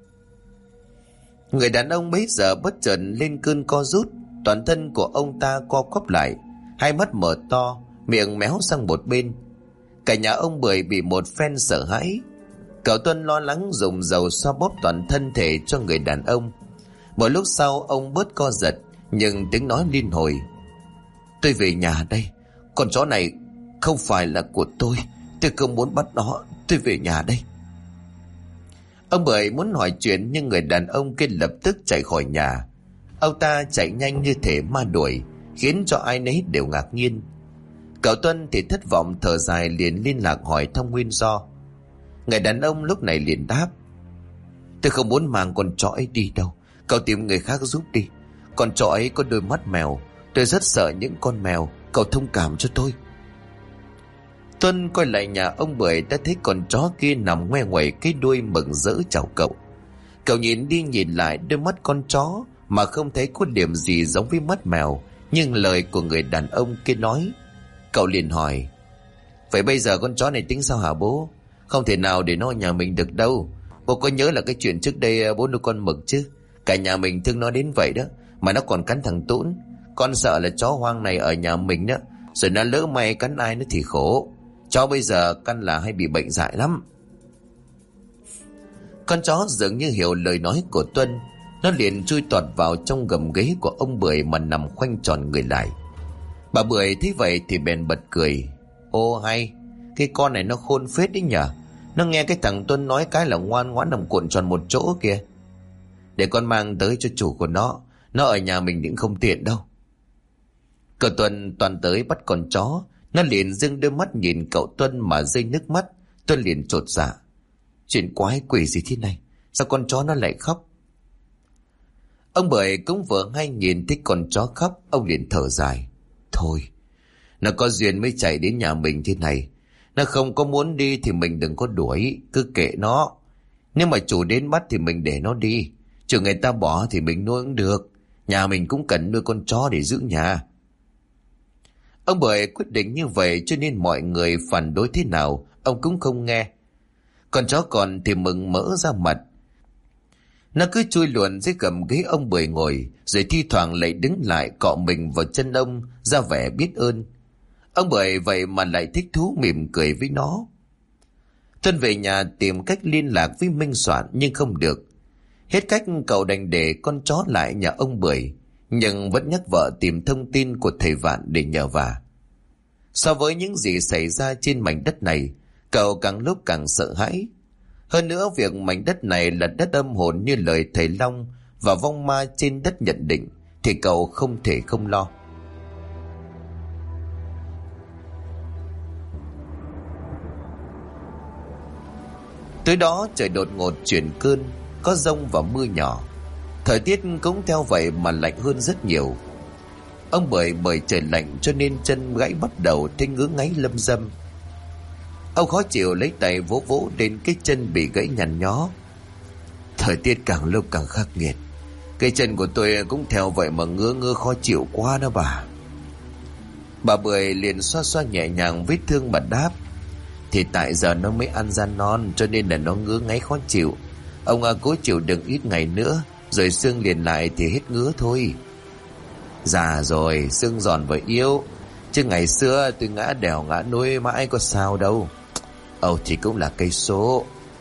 Người đàn ông bấy giờ bất chợt lên cơn co rút. Toàn thân của ông ta co quắp lại, hai mắt mở to, miệng méo sang một bên. Cả nhà ông Bưởi bị một phen sợ hãi. Cậu Tuân lo lắng dùng dầu xoa bóp toàn thân thể cho người đàn ông. Một lúc sau ông bớt co giật, nhưng tiếng nói liên hồi. Tôi về nhà đây. Con chó này không phải là của tôi. Tôi không muốn bắt nó. Tôi về nhà đây. Ông Bưởi muốn hỏi chuyện nhưng người đàn ông kia lập tức chạy khỏi nhà. Ông ta chạy nhanh như thể ma đuổi, khiến cho ai nấy đều ngạc nhiên. Cậu Tuân thì thất vọng thở dài, liền liên lạc hỏi thăm nguyên do. Người đàn ông lúc này liền đáp. Tôi không muốn mang con chó ấy đi đâu. Cậu tìm người khác giúp đi. Con chó ấy có đôi mắt mèo. Tôi rất sợ những con mèo, cậu thông cảm cho tôi. Tuân quay lại nhà ông Bưởi đã thấy con chó kia nằm ngoe nguẩy cái đuôi mừng rỡ chào cậu. Cậu nhìn đi nhìn lại đôi mắt con chó mà không thấy có điểm gì giống với mắt mèo, nhưng lời của người đàn ông kia nói. Cậu liền hỏi: vậy bây giờ con chó này tính sao hả bố? Không thể nào để nó ở nhà mình được đâu. Bố có nhớ là cái chuyện trước đây bố nuôi con mực chứ? Cả nhà mình thương nó đến vậy đó, mà nó còn cắn thằng Tún. Con sợ là chó hoang này ở nhà mình đó, rồi nó lỡ may cắn ai nữa thì khổ. Chó bây giờ căn là hay bị bệnh dại lắm. Con chó dường như hiểu lời nói của Tuân. Nó liền chui tọt vào trong gầm ghế của ông Bưởi mà nằm khoanh tròn người lại. Bà Bưởi thấy vậy thì bèn bật cười. Ô hay, cái con này nó khôn phết đấy nhở. Nó nghe cái thằng Tuân nói cái là ngoan ngoãn nằm cuộn tròn một chỗ kìa. Để con mang tới cho chủ của nó ở nhà mình cũng không tiện đâu. Cậu Tuân toàn tới bắt con chó. Nó liền dưng đôi mắt nhìn cậu Tuân mà rơi nước mắt. Tuân liền chột dạ. Chuyện quái quỷ gì thế này? Sao con chó nó lại khóc? Ông Bưởi cũng vừa hay nhìn thấy con chó khóc. Ông liền thở dài. Thôi, nó có duyên mới chạy đến nhà mình thế này. Nó không có muốn đi thì mình đừng có đuổi, cứ kệ nó. Nếu mà chủ đến bắt thì mình để nó đi. Chủ người ta bỏ thì mình nuôi cũng được. Nhà mình cũng cần nuôi con chó để giữ nhà. Ông Bưởi quyết định như vậy, cho nên mọi người phản đối thế nào ông cũng không nghe. Con chó còn thì mừng mỡ ra mặt. Nó cứ chui luồn dưới gầm ghế ông Bưởi ngồi, rồi thi thoảng lại đứng lại cọ mình vào chân ông, ra vẻ biết ơn. Ông Bưởi vậy mà lại thích thú mỉm cười với nó. Tuân về nhà tìm cách liên lạc với Minh Soạn nhưng không được. Hết cách cậu đành để con chó lại nhà ông Bưởi, nhưng vẫn nhắc vợ tìm thông tin của thầy Vạn để nhờ vả. So với những gì xảy ra trên mảnh đất này, cậu càng lúc càng sợ hãi. Hơn nữa việc mảnh đất này là đất âm hồn như lời thầy Long và vong ma trên đất nhận định, thì cậu không thể không lo. Tới đó trời đột ngột chuyển cơn, có dông và mưa nhỏ. Thời tiết cũng theo vậy mà lạnh hơn rất nhiều. Ông Bưởi bởi trời lạnh cho nên chân gãy bắt đầu thấy ngứa ngáy lâm dâm. Ông khó chịu lấy tay vỗ vỗ đến cái chân bị gãy nhăn nhó. Thời tiết càng lúc càng khắc nghiệt, cái chân của tôi cũng theo vậy mà ngứa ngứa khó chịu quá đó bà. Bà Bưởi liền xoa xoa nhẹ nhàng vết thương mà đáp. Thì tại giờ nó mới ăn ra non cho nên là nó ngứa ngáy khó chịu. Ông cố chịu đựng ít ngày nữa, rồi xương liền lại thì hết ngứa thôi. Già rồi, xương giòn và yếu, chứ ngày xưa tôi ngã đèo ngã núi mãi có sao đâu. Thì cũng là cây số.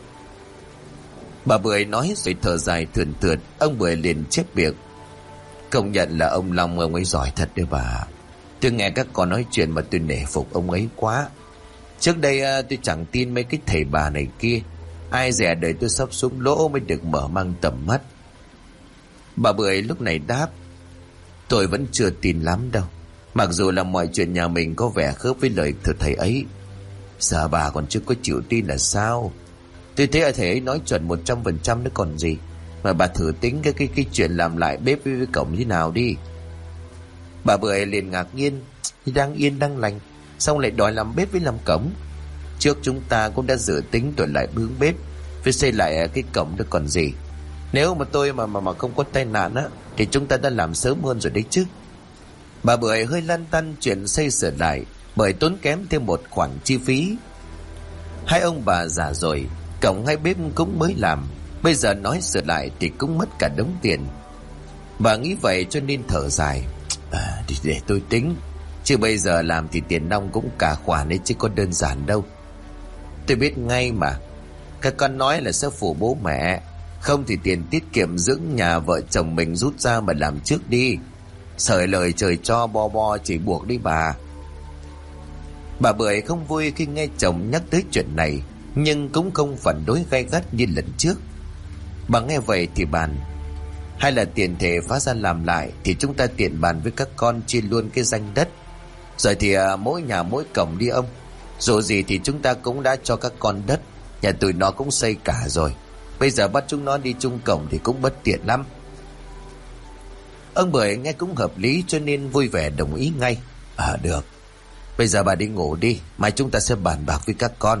Bà Bưởi nói rồi thở dài thườn thượt. Ông Bưởi liền chép miệng. Công nhận là ông Long ông ấy giỏi thật đấy bà. Tôi nghe các con nói chuyện mà tôi nể phục ông ấy quá. Trước đây tôi chẳng tin mấy cái thầy bà này kia. Ai dè đời tôi sắp xuống lỗ mới được mở mang tầm mắt. Bà Bưởi lúc này đáp. Tôi vẫn chưa tin lắm đâu. Mặc dù là mọi chuyện nhà mình có vẻ khớp với lời của thầy ấy. Giờ bà còn chưa có chịu tin là sao? Tôi thấy thầy ấy nói chuẩn 100% nữa còn gì. Mà bà thử tính cái chuyện làm lại bếp với cổng thế nào đi. Bà Bưởi liền ngạc nhiên. Đang yên đang lành, xong lại đòi làm bếp với làm cổng. Trước chúng ta cũng đã dự tính tôi lại hướng bếp với xây lại cái cổng đó còn gì. Nếu mà tôi mà không có tai nạn á thì chúng ta đã làm sớm hơn rồi đấy chứ. Bà Bưởi hơi lăn tăn chuyện xây sửa lại, bởi tốn kém thêm một khoản chi phí. Hai ông bà già rồi, cổng hai bếp cũng mới làm, bây giờ nói sửa lại thì cũng mất cả đống tiền. Bà nghĩ vậy cho nên thở dài. Để tôi tính, chứ bây giờ làm thì tiền nong cũng cả khoản ấy chứ có đơn giản đâu. Tôi biết ngay mà, các con nói là sẽ phụ bố mẹ, không thì tiền tiết kiệm dưỡng nhà vợ chồng mình rút ra mà làm trước đi. Sợi lời trời cho bo chỉ buộc đi bà. Bà Bưởi không vui khi nghe chồng nhắc tới chuyện này, nhưng cũng không phản đối gay gắt như lần trước. Bà nghe vậy thì bàn. Hay là tiền thể phá ra làm lại thì chúng ta tiện bàn với các con chia luôn cái danh đất. Rồi thì mỗi nhà mỗi cổng đi ông. Dù gì thì chúng ta cũng đã cho các con đất, nhà tụi nó cũng xây cả rồi. Bây giờ bắt chúng nó đi chung cổng thì cũng bất tiện lắm. Ông Bưởi nghe cũng hợp lý cho nên vui vẻ đồng ý ngay. Được, bây giờ bà đi ngủ đi, mai chúng ta sẽ bàn bạc với các con.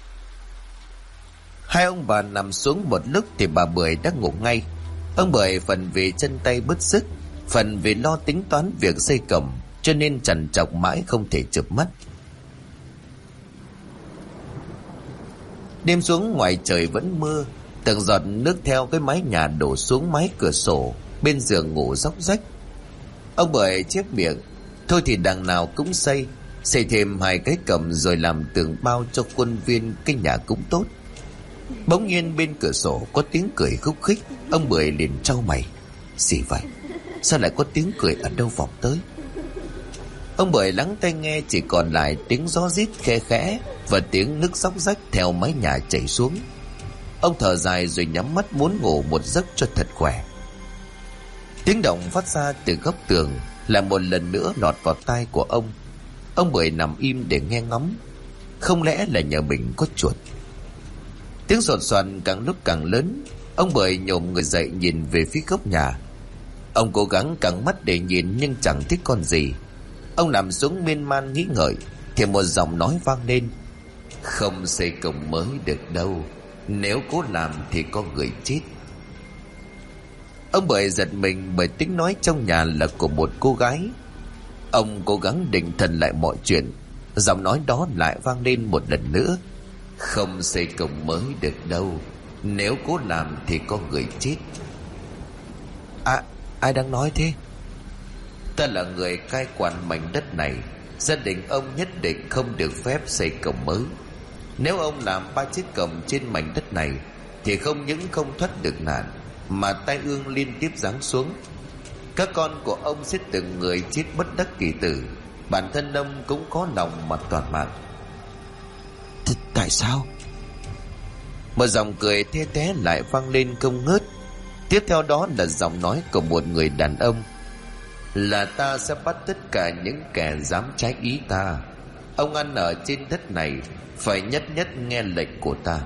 Hai ông bà nằm xuống một lúc thì bà Bưởi đã ngủ ngay. Ông Bưởi phần vì chân tay bứt rứt, phần vì lo tính toán việc xây cổng, cho nên trằn trọc mãi không thể chợp mắt. Đêm xuống ngoài trời vẫn mưa, từng giọt nước theo cái mái nhà đổ xuống mái cửa sổ bên giường ngủ róc rách. Ông Bưởi chép miệng, thôi thì đằng nào cũng xây thêm 2 cái cổng rồi làm tường bao cho khuôn viên cái nhà cũng tốt. Bỗng nhiên bên cửa sổ có tiếng cười khúc khích. Ông Bưởi liền trao mày, gì vậy, sao lại có tiếng cười ở đâu vọng tới? Ông Bưởi lắng tai nghe, chỉ còn lại tiếng gió rít khe khẽ và tiếng nước róc rách theo mái nhà chảy xuống. Ông thở dài rồi nhắm mắt muốn ngủ một giấc cho thật khỏe. Tiếng động phát ra từ góc tường là một lần nữa lọt vào tai của ông. Ông Bưởi nằm im để nghe ngóng. Không lẽ là nhà mình có chuột? Tiếng sột soạt càng lúc càng lớn. Ông Bưởi nhổm người dậy nhìn về phía góc nhà. Ông cố gắng căng mắt để nhìn nhưng chẳng thấy con gì. Ông nằm xuống miên man nghĩ ngợi thì một giọng nói vang lên: không xây cổng mới được đâu, nếu cố làm thì có người chết. Ông Bưởi giật mình bởi tiếng nói trong nhà là của một cô gái. Ông cố gắng định thần lại mọi chuyện. Giọng nói đó lại vang lên một lần nữa: không xây cổng mới được đâu, nếu cố làm thì có người chết. Ai đang nói thế? Ta là người cai quản mảnh đất này. Gia đình ông nhất định không được phép xây cổng mới. Nếu ông làm 3 chiếc cổng trên mảnh đất này thì không những không thoát được nạn mà tai ương liên tiếp giáng xuống. Các con của ông sẽ từng người chết bất đắc kỳ tử. Bản thân ông cũng có lòng mà toàn mạng. Tại sao? Một giọng cười the thé lại vang lên không ngớt. Tiếp theo đó là giọng nói của một người đàn ông: là ta sẽ bắt tất cả những kẻ dám trái ý ta. Ông ăn ở trên đất này phải nhất nhất nghe lệnh của ta.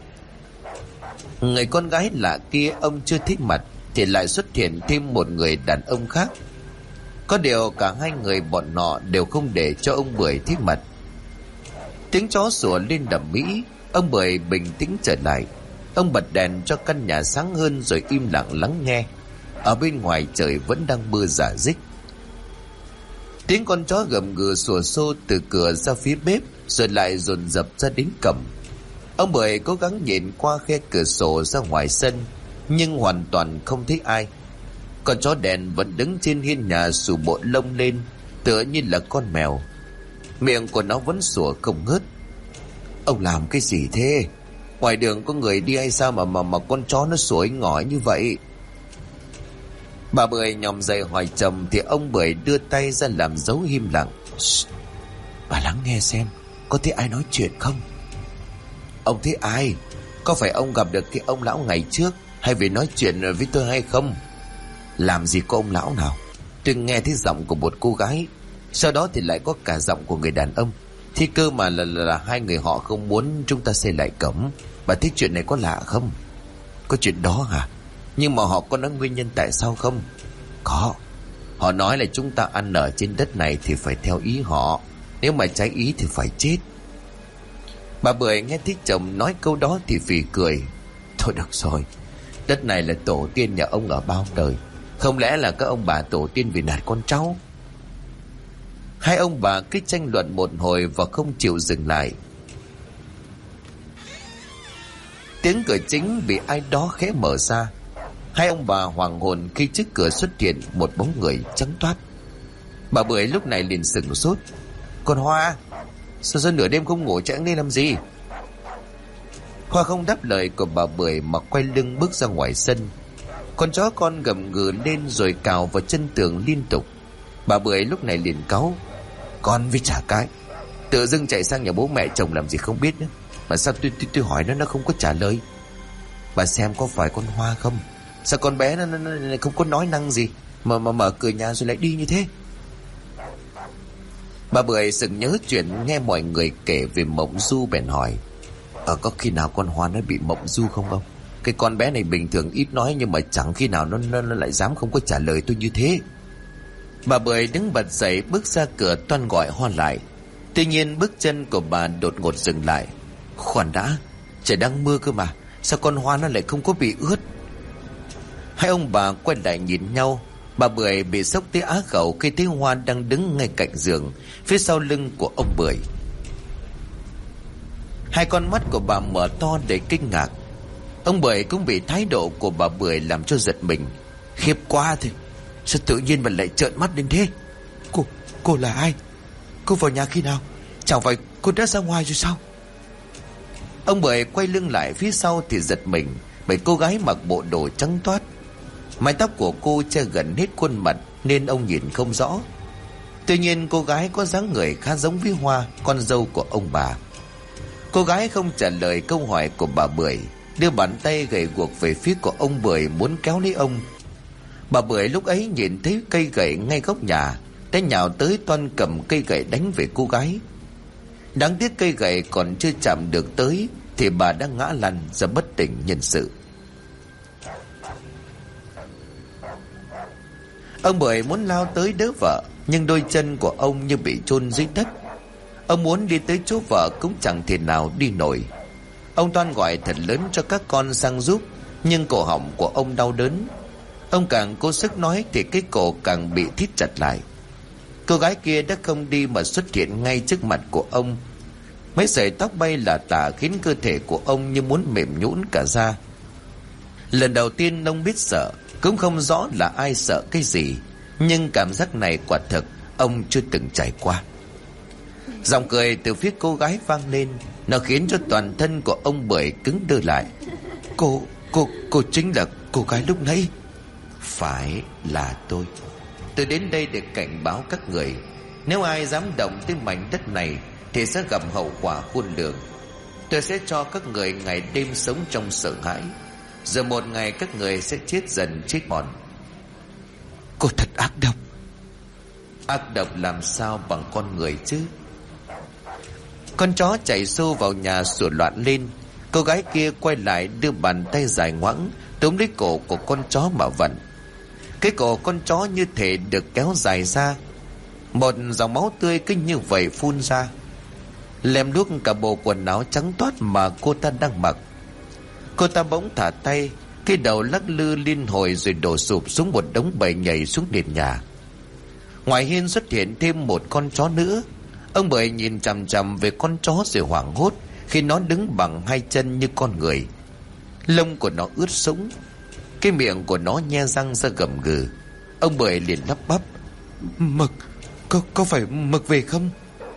Người con gái lạ kia ông chưa thích mặt thì lại xuất hiện thêm một người đàn ông khác. Có điều cả hai người bọn họ đều không để cho ông Bưởi thích mặt. Tiếng chó sủa lên đầm mỹ. Ông Bưởi bình tĩnh trở lại. Ông bật đèn cho căn nhà sáng hơn rồi im lặng lắng nghe. Ở bên ngoài trời vẫn đang mưa rả rích. Tiếng con chó gầm gừ sủa xô từ cửa ra phía bếp rồi lại dồn dập ra đến cổng. Ông Bưởi cố gắng nhìn qua khe cửa sổ ra ngoài sân nhưng hoàn toàn không thấy ai. Con chó đen vẫn đứng trên hiên nhà xù bộ lông lên tựa như là con mèo. Miệng của nó vẫn sủa không ngớt. Ông làm cái gì thế? Ngoài đường có người đi hay sao mà con chó nó sủa inh ỏi như vậy? Bà Bưởi nhòm dậy hỏi chồng thì ông Bưởi đưa tay ra làm dấu im lặng. Bà lắng nghe xem, có thấy ai nói chuyện không? Ông thấy ai? Có phải ông gặp được cái ông lão ngày trước hay vì nói chuyện với tôi hay không? Làm gì có ông lão nào. Tôi nghe thấy giọng của một cô gái, sau đó thì lại có cả giọng của người đàn ông. Thì cơ mà là hai người họ không muốn chúng ta xây lại cổng. Bà thấy chuyện này có lạ không? Có chuyện đó hả? Nhưng mà họ có nói nguyên nhân tại sao không? Có. Họ nói là chúng ta ăn ở trên đất này thì phải theo ý họ, nếu mà trái ý thì phải chết. Bà Bưởi nghe thấy chồng nói câu đó thì phì cười. Thôi được rồi, đất này là tổ tiên nhà ông ở bao đời, không lẽ là các ông bà tổ tiên vì nạt con cháu? Hai ông bà cứ tranh luận một hồi và không chịu dừng lại. Tiếng cửa chính bị ai đó khẽ mở ra. Hai ông bà hoàng hồn khi trước cửa xuất hiện một bóng người trắng toát. Bà Bưởi lúc này liền sửng sốt. Con Hoa, sao giờ nửa đêm không ngủ chạy lên làm gì? Hoa không đáp lời của bà Bưởi mà quay lưng bước ra ngoài sân. Con chó con gầm gừ lên rồi cào vào chân tường liên tục. Bà Bưởi lúc này liền cáu. Con với chả cái, tự dưng chạy sang nhà bố mẹ chồng làm gì không biết nữa. Mà sao tôi hỏi nó không có trả lời. Bà xem có phải con Hoa không? Sao con bé nó không có nói năng gì mà mở cửa nhà rồi lại đi như thế? Bà Bưởi sừng nhớ chuyện nghe mọi người kể về mộng du bèn hỏi. Có khi nào con Hoa nó bị mộng du không ông? Cái con bé này bình thường ít nói, nhưng mà chẳng khi nào nó lại dám không có trả lời tôi như thế. Bà Bưởi đứng bật dậy bước ra cửa toan gọi Hoa lại. Tuy nhiên bước chân của bà đột ngột dừng lại. Khoan đã, trời đang mưa cơ mà, sao con Hoa nó lại không có bị ướt? Hai ông bà quay lại nhìn nhau. Bà Bưởi bị sốc tới á khẩu khi thấy Hoa đang đứng ngay cạnh giường, phía sau lưng của ông Bưởi. Hai con mắt của bà mở to để kinh ngạc. Ông Bưởi cũng bị thái độ của bà Bưởi làm cho giật mình. Khiếp quá thôi, sao tự nhiên mà lại trợn mắt đến thế? Cô là ai? Cô vào nhà khi nào? Chẳng phải cô đã ra ngoài rồi sao? Ông Bưởi quay lưng lại phía sau thì giật mình bởi cô gái mặc bộ đồ trắng toát. Mái tóc của cô che gần hết khuôn mặt nên ông nhìn không rõ. Tuy nhiên cô gái có dáng người khá giống với Hoa, con dâu của ông bà. Cô gái không trả lời câu hỏi của bà Bưởi, đưa bàn tay gầy guộc về phía của ông Bưởi muốn kéo lấy ông. Bà Bưởi lúc ấy nhìn thấy cây gậy ngay góc nhà, té nhào tới toan cầm cây gậy đánh về cô gái. Đáng tiếc cây gậy còn chưa chạm được tới thì bà đã ngã lăn ra bất tỉnh nhân sự. Ông Bưởi muốn lao tới đỡ vợ, nhưng đôi chân của ông như bị chôn dưới đất. Ông muốn đi tới chỗ vợ cũng chẳng thể nào đi nổi. Ông toan gọi thật lớn cho các con sang giúp, nhưng cổ họng của ông đau đớn. Ông càng cố sức nói thì cái cổ càng bị thít chặt lại. Cô gái kia đã không đi mà xuất hiện ngay trước mặt của ông. Mấy sợi tóc bay là tả khiến cơ thể của ông như muốn mềm nhũn cả ra. Lần đầu tiên ông biết sợ, cũng không rõ là ai sợ cái gì, nhưng cảm giác này quả thực ông chưa từng trải qua. Giọng cười từ phía cô gái vang lên, nó khiến cho toàn thân của ông Bưởi cứng đơ lại. Cô chính là cô gái lúc nãy? Phải là tôi. Tôi đến đây để cảnh báo các người, nếu ai dám động tới mảnh đất này thì sẽ gặp hậu quả khôn lường. Tôi sẽ cho các người ngày đêm sống trong sợ hãi, rồi một ngày các người sẽ chết dần chết mòn. Cô thật ác độc. Ác độc làm sao bằng con người chứ? Con chó chạy xô vào nhà sủa loạn lên. Cô gái kia quay lại đưa bàn tay dài ngoẵng túm lấy cổ của con chó mà vặn. Cái cổ con chó như thể được kéo dài ra. Một dòng máu tươi cứ như vậy phun ra, lem đuốc cả bộ quần áo trắng toát mà cô ta đang mặc. Cô ta bỗng thả tay, cái đầu lắc lư liên hồi rồi đổ sụp xuống một đống bầy nhảy xuống nền nhà. Ngoài hiên xuất hiện thêm một con chó nữa. Ông Bưởi nhìn chằm chằm về con chó rồi hoảng hốt khi nó đứng bằng hai chân như con người. Lông của nó ướt sũng, cái miệng của nó nhe răng ra gầm gừ. Ông Bưởi liền lắp bắp: Mực, có phải Mực về không?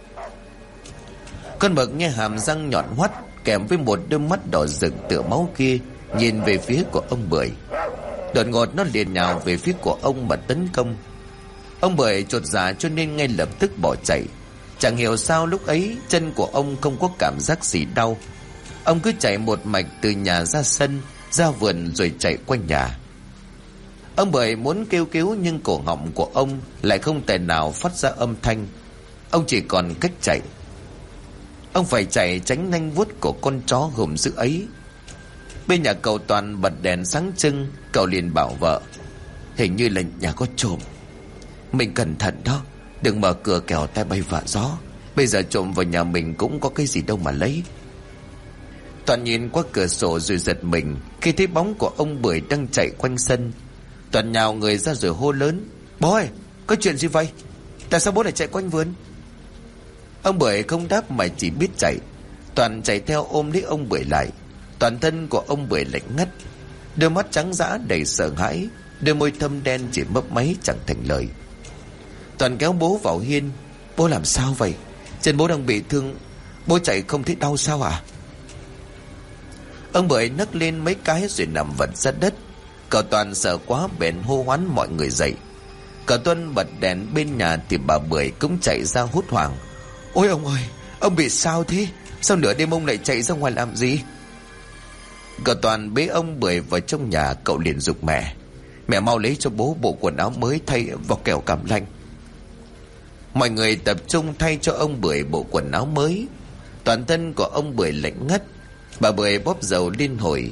Con Mực nghe hàm răng nhọn hoắt kèm với một đôi mắt đỏ rực tựa máu kia nhìn về phía của ông Bưởi. Đột ngột nó liền nhào về phía của ông mà tấn công. Ông Bưởi chột dạ cho nên ngay lập tức bỏ chạy. Chẳng hiểu sao lúc ấy chân của ông không có cảm giác gì đau. Ông cứ chạy một mạch từ nhà ra sân, ra vườn rồi chạy quanh nhà. Ông Bưởi muốn kêu cứu nhưng cổ họng của ông lại không thể nào phát ra âm thanh. Ông chỉ còn cách chạy. Ông phải chạy tránh nanh vuốt của con chó gồm dữ ấy. Bên nhà cậu Toàn bật đèn sáng trưng. Cậu liền bảo vợ: Hình như là nhà có trộm. Mình cẩn thận đó, đừng mở cửa kẻo tai bay vạ gió. Bây giờ trộm vào nhà mình cũng có cái gì đâu mà lấy. Toàn nhìn qua cửa sổ rồi giật mình khi thấy bóng của ông Bưởi đang chạy quanh sân. Toàn nhào người ra rồi hô lớn: Bố ơi, có chuyện gì vậy? Tại sao bố lại chạy quanh vườn? Ông Bưởi không đáp mà chỉ biết chạy. Toàn chạy theo ôm lấy ông Bưởi lại. Toàn thân của ông Bưởi lạnh ngắt, đôi mắt trắng dã đầy sợ hãi, đôi môi thâm đen chỉ mấp máy chẳng thành lời. Toàn kéo bố vào hiên: Bố làm sao vậy? Chân bố đang bị thương, bố chạy không thấy đau sao à? Ông Bưởi nấc lên mấy cái rồi nằm vật ra đất. Cậu Toàn sợ quá bèn hô hoán mọi người dậy. Cậu Tuân bật đèn bên nhà thì bà Bưởi cũng chạy ra hốt hoảng: Ôi ông ơi, ông bị sao thế? Sao nửa đêm ông lại chạy ra ngoài làm gì? Cậu Toàn bế ông Bưởi vào trong nhà. Cậu liền giục mẹ: Mẹ mau lấy cho bố bộ quần áo mới thay vào kẻo cảm lạnh. Mọi người tập trung thay cho ông Bưởi bộ quần áo mới. Toàn thân của ông Bưởi lạnh ngắt. Bà Bưởi bóp dầu liên hồi.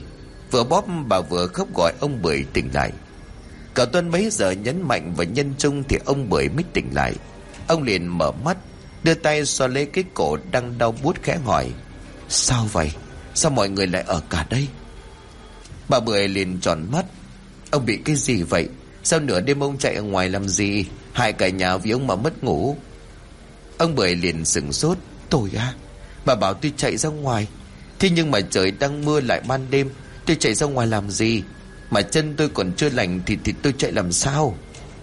Vừa bóp bà vừa khóc gọi ông Bưởi tỉnh lại. Cậu Tuân bấy giờ nhấn mạnh vào nhân trung thì ông Bưởi mới tỉnh lại. Ông liền mở mắt, đưa tay xoa lấy cái cổ đang đau buốt, khẽ hỏi: Sao vậy? Sao mọi người lại ở cả đây? Bà Bưởi liền tròn mắt: Ông bị cái gì vậy? Sao nửa đêm ông chạy ở ngoài làm gì? Hại cả nhà vì ông mà mất ngủ. Ông Bưởi liền sửng sốt: Tôi à? Bà bảo tôi chạy ra ngoài. Thế nhưng mà trời đang mưa lại ban đêm, tôi chạy ra ngoài làm gì? Mà chân tôi còn chưa lành thì tôi chạy làm sao?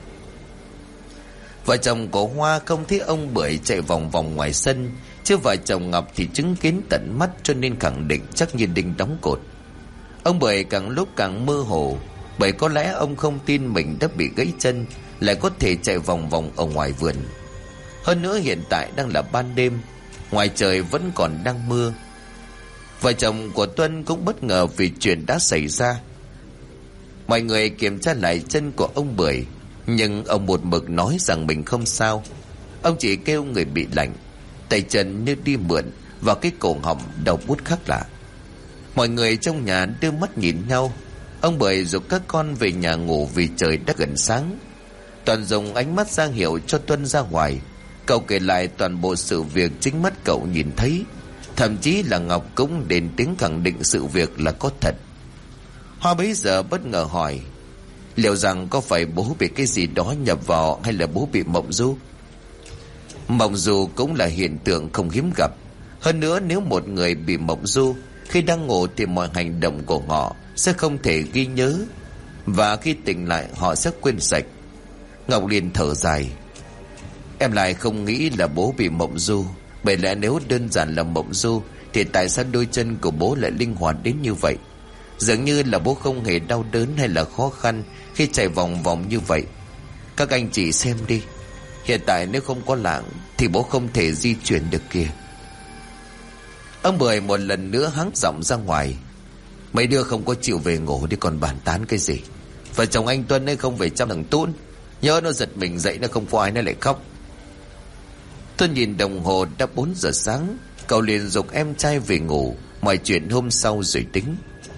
Vợ chồng của Hoa không thấy ông Bưởi chạy vòng vòng ngoài sân, chứ vợ chồng Ngọc thì chứng kiến tận mắt, cho nên khẳng định chắc như đinh đóng cột. Ông Bưởi càng lúc càng mơ hồ, bởi có lẽ ông không tin mình đã bị gãy chân lại có thể chạy vòng vòng ở ngoài vườn. Hơn nữa hiện tại đang là ban đêm, ngoài trời vẫn còn đang mưa. Vợ chồng của Tuân cũng bất ngờ vì chuyện đã xảy ra. Mọi người kiểm tra lại chân của ông Bưởi, nhưng ông một mực nói rằng mình không sao. Ông chỉ kêu người bị lạnh, tay chân như đi mượn, và cái cổ họng đau buốt khác lạ. Mọi người trong nhà đưa mắt nhìn nhau. Ông Bưởi giục các con về nhà ngủ vì trời đã gần sáng. Toàn dùng ánh mắt ra hiệu cho Tuân ra ngoài. Cậu kể lại toàn bộ sự việc chính mắt cậu nhìn thấy. Thậm chí là Ngọc cũng đến tiếng khẳng định sự việc là có thật. Hoa bấy giờ bất ngờ hỏi: Liệu rằng có phải bố bị cái gì đó nhập vào, hay là bố bị mộng du? Mộng du cũng là hiện tượng không hiếm gặp. Hơn nữa nếu một người bị mộng du, khi đang ngủ thì mọi hành động của họ sẽ không thể ghi nhớ, và khi tỉnh lại họ sẽ quên sạch. Ngọc liền thở dài: Em lại không nghĩ là bố bị mộng du. Bởi lẽ nếu đơn giản là mộng du thì tại sao đôi chân của bố lại linh hoạt đến như vậy? Dường như là bố không hề đau đớn hay là khó khăn khi chạy vòng vòng như vậy. Các anh chị xem đi, hiện tại nếu không có lạng thì bố không thể di chuyển được kìa. Ông Bưởi một lần nữa hắng giọng ra ngoài: Mấy đứa không có chịu về ngủ đi còn bàn tán cái gì? Vợ chồng anh Tuân ấy không về chăm thằng Tún, nhớ nó giật mình dậy nó không có ai nó lại khóc. Tôi nhìn đồng hồ đã 4 giờ sáng. Cậu liền giục em trai về ngủ, mọi chuyện hôm sau rồi tính.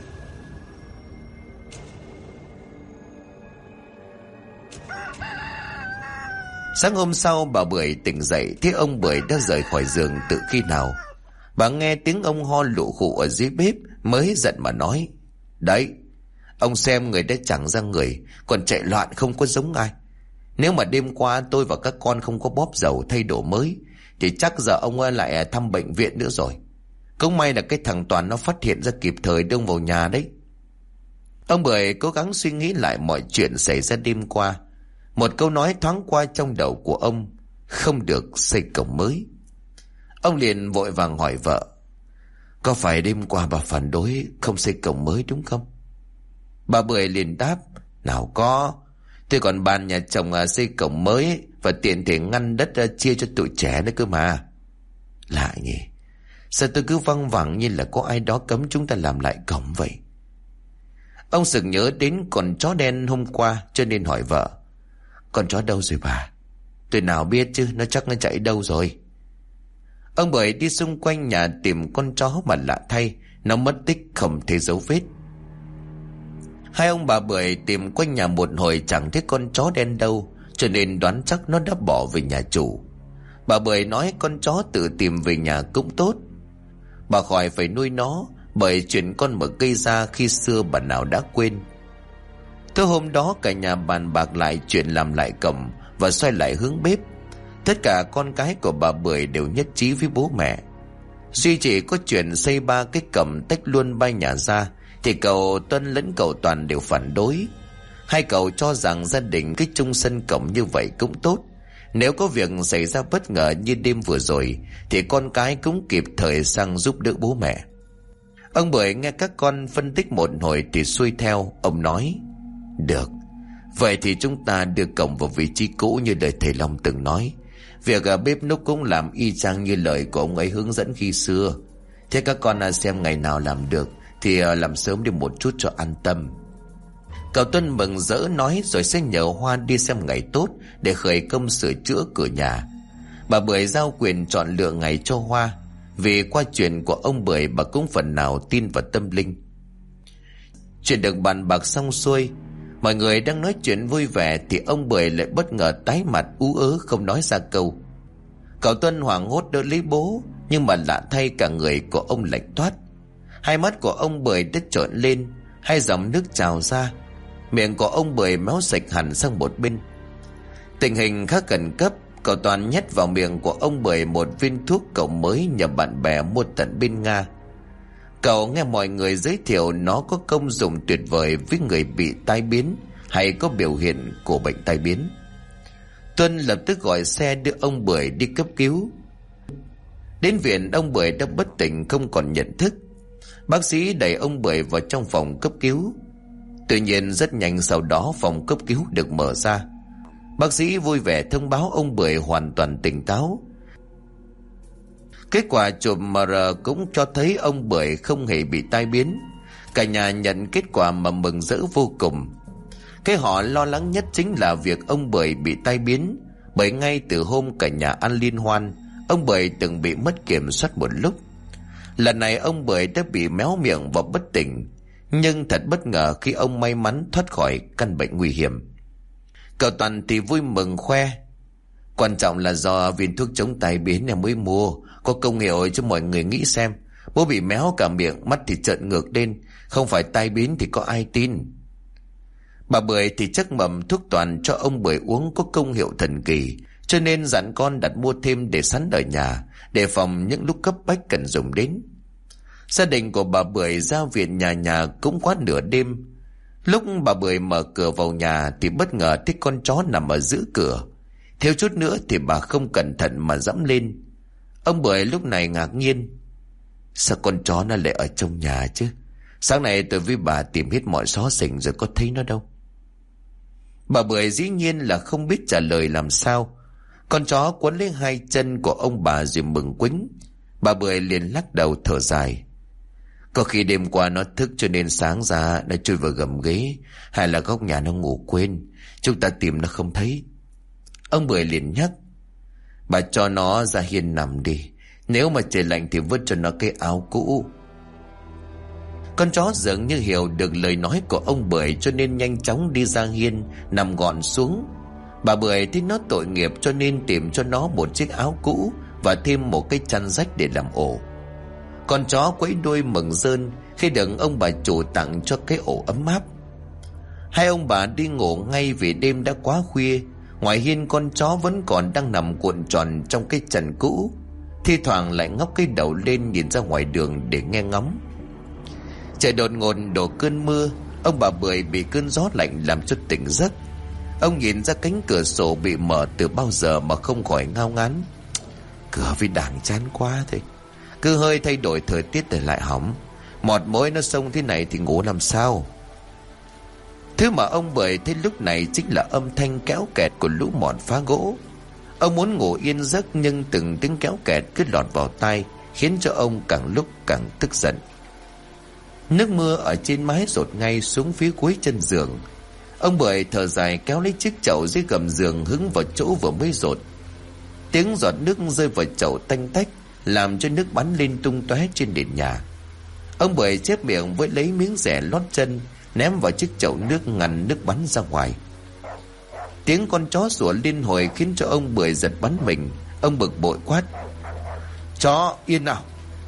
Sáng hôm sau bà Bưởi tỉnh dậy thấy ông Bưởi đã rời khỏi giường từ khi nào. Bà nghe tiếng ông ho lụ khụ ở dưới bếp mới giận mà nói: Đấy, ông xem người đã chẳng ra người, còn chạy loạn không có giống ai. Nếu mà đêm qua tôi và các con không có bóp dầu thay đồ mới thì chắc giờ ông lại thăm bệnh viện nữa rồi. Cũng may là cái thằng Toàn nó phát hiện ra kịp thời đưa ông vào nhà đấy. Ông Bưởi cố gắng suy nghĩ lại mọi chuyện xảy ra đêm qua. Một câu nói thoáng qua trong đầu của ông: không được xây cổng mới. Ông liền vội vàng hỏi vợ: Có phải đêm qua bà phản đối không xây cổng mới đúng không? Bà Bưởi liền đáp: Nào có, tôi còn bàn nhà chồng xây cổng mới và tiện thể ngăn đất chia cho tụi trẻ nữa cơ mà. Lạ nhỉ, sao tôi cứ văng vẳng như là có ai đó cấm chúng ta làm lại cổng vậy? Ông sực nhớ đến con chó đen hôm qua cho nên hỏi vợ: Con chó đâu rồi bà? Tôi nào biết chứ, nó chắc nó chạy đâu rồi. Ông Bưởi đi xung quanh nhà tìm con chó mà lạ thay, nó mất tích không thấy dấu vết. Hai ông bà Bưởi tìm quanh nhà một hồi chẳng thấy con chó đen đâu, cho nên đoán chắc nó đã bỏ về nhà chủ. Bà Bưởi nói con chó tự tìm về nhà cũng tốt, bà khỏi phải nuôi nó, bởi chuyện con mực gây ra khi xưa bà nào đã quên. Tối hôm đó cả nhà bàn bạc lại chuyện làm lại cổng và xoay lại hướng bếp. Tất cả con cái của bà Bưởi đều nhất trí với bố mẹ. Duy chỉ có chuyện xây 3 cái cổng tách luôn 3 nhà ra thì cậu Tuân lẫn cậu Toàn đều phản đối. Hai cậu cho rằng gia đình cái chung sân cổng như vậy cũng tốt. Nếu có việc xảy ra bất ngờ như đêm vừa rồi thì con cái cũng kịp thời sang giúp đỡ bố mẹ. Ông Bưởi nghe các con phân tích một hồi thì xuôi theo. Ông nói: Được, vậy thì chúng ta đưa cổng vào vị trí cũ như lời thầy Long từng nói. Việc bếp núc cũng làm y chang như lời của ông ấy hướng dẫn khi xưa. Thế các con xem ngày nào làm được thì làm sớm đi một chút cho an tâm. Cậu Tuân mừng rỡ nói rồi sẽ nhờ Hoa đi xem ngày tốt để khởi công sửa chữa cửa nhà. Bà Bưởi giao quyền chọn lựa ngày cho Hoa, vì qua chuyện của ông Bưởi bà cũng phần nào tin vào tâm linh. Chuyện được bàn bạc xong xuôi, mọi người đang nói chuyện vui vẻ thì ông Bưởi lại bất ngờ tái mặt ú ớ không nói ra câu. Cậu Tuân hoảng hốt đỡ lấy bố, nhưng mà lạ thay cả người của ông lạnh toát. Hai mắt của ông Bưởi đứt trợn lên, hai dòng nước trào ra. Miệng của ông Bưởi méo sạch hẳn sang một bên. Tình hình khá khẩn cấp, cậu Toàn nhét vào miệng của ông Bưởi một viên thuốc cậu mới nhờ bạn bè mua tận bên Nga. Cậu nghe mọi người giới thiệu nó có công dụng tuyệt vời với người bị tai biến hay có biểu hiện của bệnh tai biến. Tuân lập tức gọi xe đưa ông Bưởi đi cấp cứu. Đến viện, ông Bưởi đã bất tỉnh không còn nhận thức. Bác sĩ đẩy ông Bưởi vào trong phòng cấp cứu. Tuy nhiên rất nhanh sau đó phòng cấp cứu được mở ra. Bác sĩ vui vẻ thông báo ông Bưởi hoàn toàn tỉnh táo. Kết quả chụp MR cũng cho thấy ông Bưởi không hề bị tai biến. Cả nhà nhận kết quả mà mừng rỡ vô cùng. Cái họ lo lắng nhất chính là việc ông Bưởi bị tai biến, bởi ngay từ hôm cả nhà ăn liên hoan, ông Bưởi từng bị mất kiểm soát một lúc. Lần này ông Bưởi đã bị méo miệng và bất tỉnh, nhưng thật bất ngờ khi ông may mắn thoát khỏi căn bệnh nguy hiểm. Cậu Toàn thì vui mừng khoe: quan trọng là do viên thuốc chống tai biến em mới mua, có công hiệu cho mọi người nghĩ xem. Bố bị méo cả miệng, mắt thì trợn ngược lên, không phải tai biến thì có ai tin. Bà Bưởi thì chắc mầm thuốc Toàn cho ông Bưởi uống có công hiệu thần kỳ, cho nên dặn con đặt mua thêm để sẵn ở nhà, đề phòng những lúc cấp bách cần dùng đến. Gia đình của bà Bưởi ra viện nhà cũng quá nửa đêm. Lúc bà Bưởi mở cửa vào nhà thì bất ngờ thấy con chó nằm ở giữa cửa. Thiếu chút nữa thì bà không cẩn thận mà dẫm lên. Ông Bưởi lúc này ngạc nhiên: sao con chó nó lại ở trong nhà chứ? Sáng nay tôi với bà tìm hết mọi xó xỉnh rồi có thấy nó đâu. Bà Bưởi dĩ nhiên là không biết trả lời làm sao. Con chó quấn lấy hai chân của ông bà rồi mừng quýnh. Bà Bưởi liền lắc đầu thở dài: có khi đêm qua nó thức cho nên sáng ra nó chui vào gầm ghế, hay là góc nhà nó ngủ quên, chúng ta tìm nó không thấy. Ông Bưởi liền nhắc: bà cho nó ra hiên nằm đi, nếu mà trời lạnh thì vứt cho nó cái áo cũ. Con chó dường như hiểu được lời nói của ông Bưởi cho nên nhanh chóng đi ra hiên nằm gọn xuống. Bà Bưởi thấy nó tội nghiệp cho nên tìm cho nó một chiếc áo cũ và thêm một cái chăn rách để làm ổ. Con chó quẫy đuôi mừng rơn khi được ông bà chủ tặng cho cái ổ ấm áp. Hai ông bà đi ngủ ngay vì đêm đã quá khuya. Ngoài hiên con chó vẫn còn đang nằm cuộn tròn trong cái chăn cũ, thi thoảng lại ngóc cái đầu lên nhìn ra ngoài đường để nghe ngóng. Trời đột ngột đổ cơn mưa. Ông bà Bưởi bị cơn gió lạnh làm cho tỉnh giấc. Ông nhìn ra cánh cửa sổ bị mở từ bao giờ mà không khỏi ngao ngán: cửa với đảng chán quá thôi, cứ hơi thay đổi thời tiết để lại hỏng. Mọt mối nó xông thế này thì ngủ làm sao? Thứ mà ông Bưởi thấy lúc này chính là âm thanh kéo kẹt của lũ mọt phá gỗ. Ông muốn ngủ yên giấc nhưng từng tiếng kéo kẹt cứ lọt vào tai, khiến cho ông càng lúc càng tức giận. Nước mưa ở trên mái dột ngay xuống phía cuối chân giường. Ông Bưởi thở dài kéo lấy chiếc chậu dưới gầm giường hứng vào chỗ vừa mới dột. Tiếng giọt nước rơi vào chậu tanh tách, làm cho nước bắn lên tung tóe trên nền nhà. Ông Bưởi chép miệng với lấy miếng rẻ lót chân, ném vào chiếc chậu nước ngăn nước bắn ra ngoài. Tiếng con chó sủa liên hồi khiến cho ông Bưởi giật bắn mình. Ông bực bội quát: chó yên nào!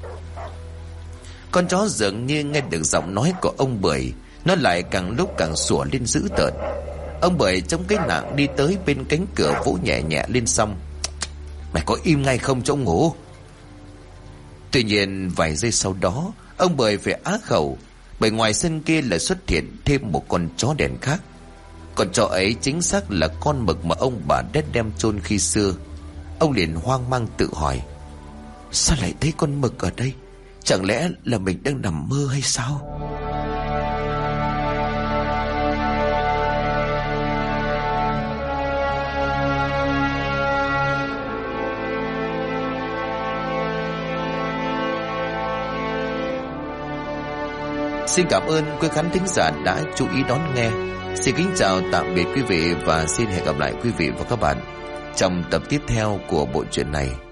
Con chó dường như nghe được giọng nói của ông Bưởi, nó lại càng lúc càng sủa lên dữ tợn. Ông Bưởi chống cái nạng đi tới bên cánh cửa vỗ nhẹ nhẹ lên xong: mày có im ngay không cho ông ngủ? Tuy nhiên vài giây sau đó ông Bưởi phải á khẩu, bởi ngoài sân kia lại xuất hiện thêm một con chó đèn khác. Con chó ấy chính xác là con mực mà ông bà đã đem chôn khi xưa. Ông liền hoang mang tự hỏi: sao lại thấy con mực ở đây? Chẳng lẽ là mình đang nằm mơ hay sao? Xin cảm ơn quý khán thính giả đã chú ý đón nghe. Xin kính chào tạm biệt quý vị và xin hẹn gặp lại quý vị và các bạn trong tập tiếp theo của bộ truyện này.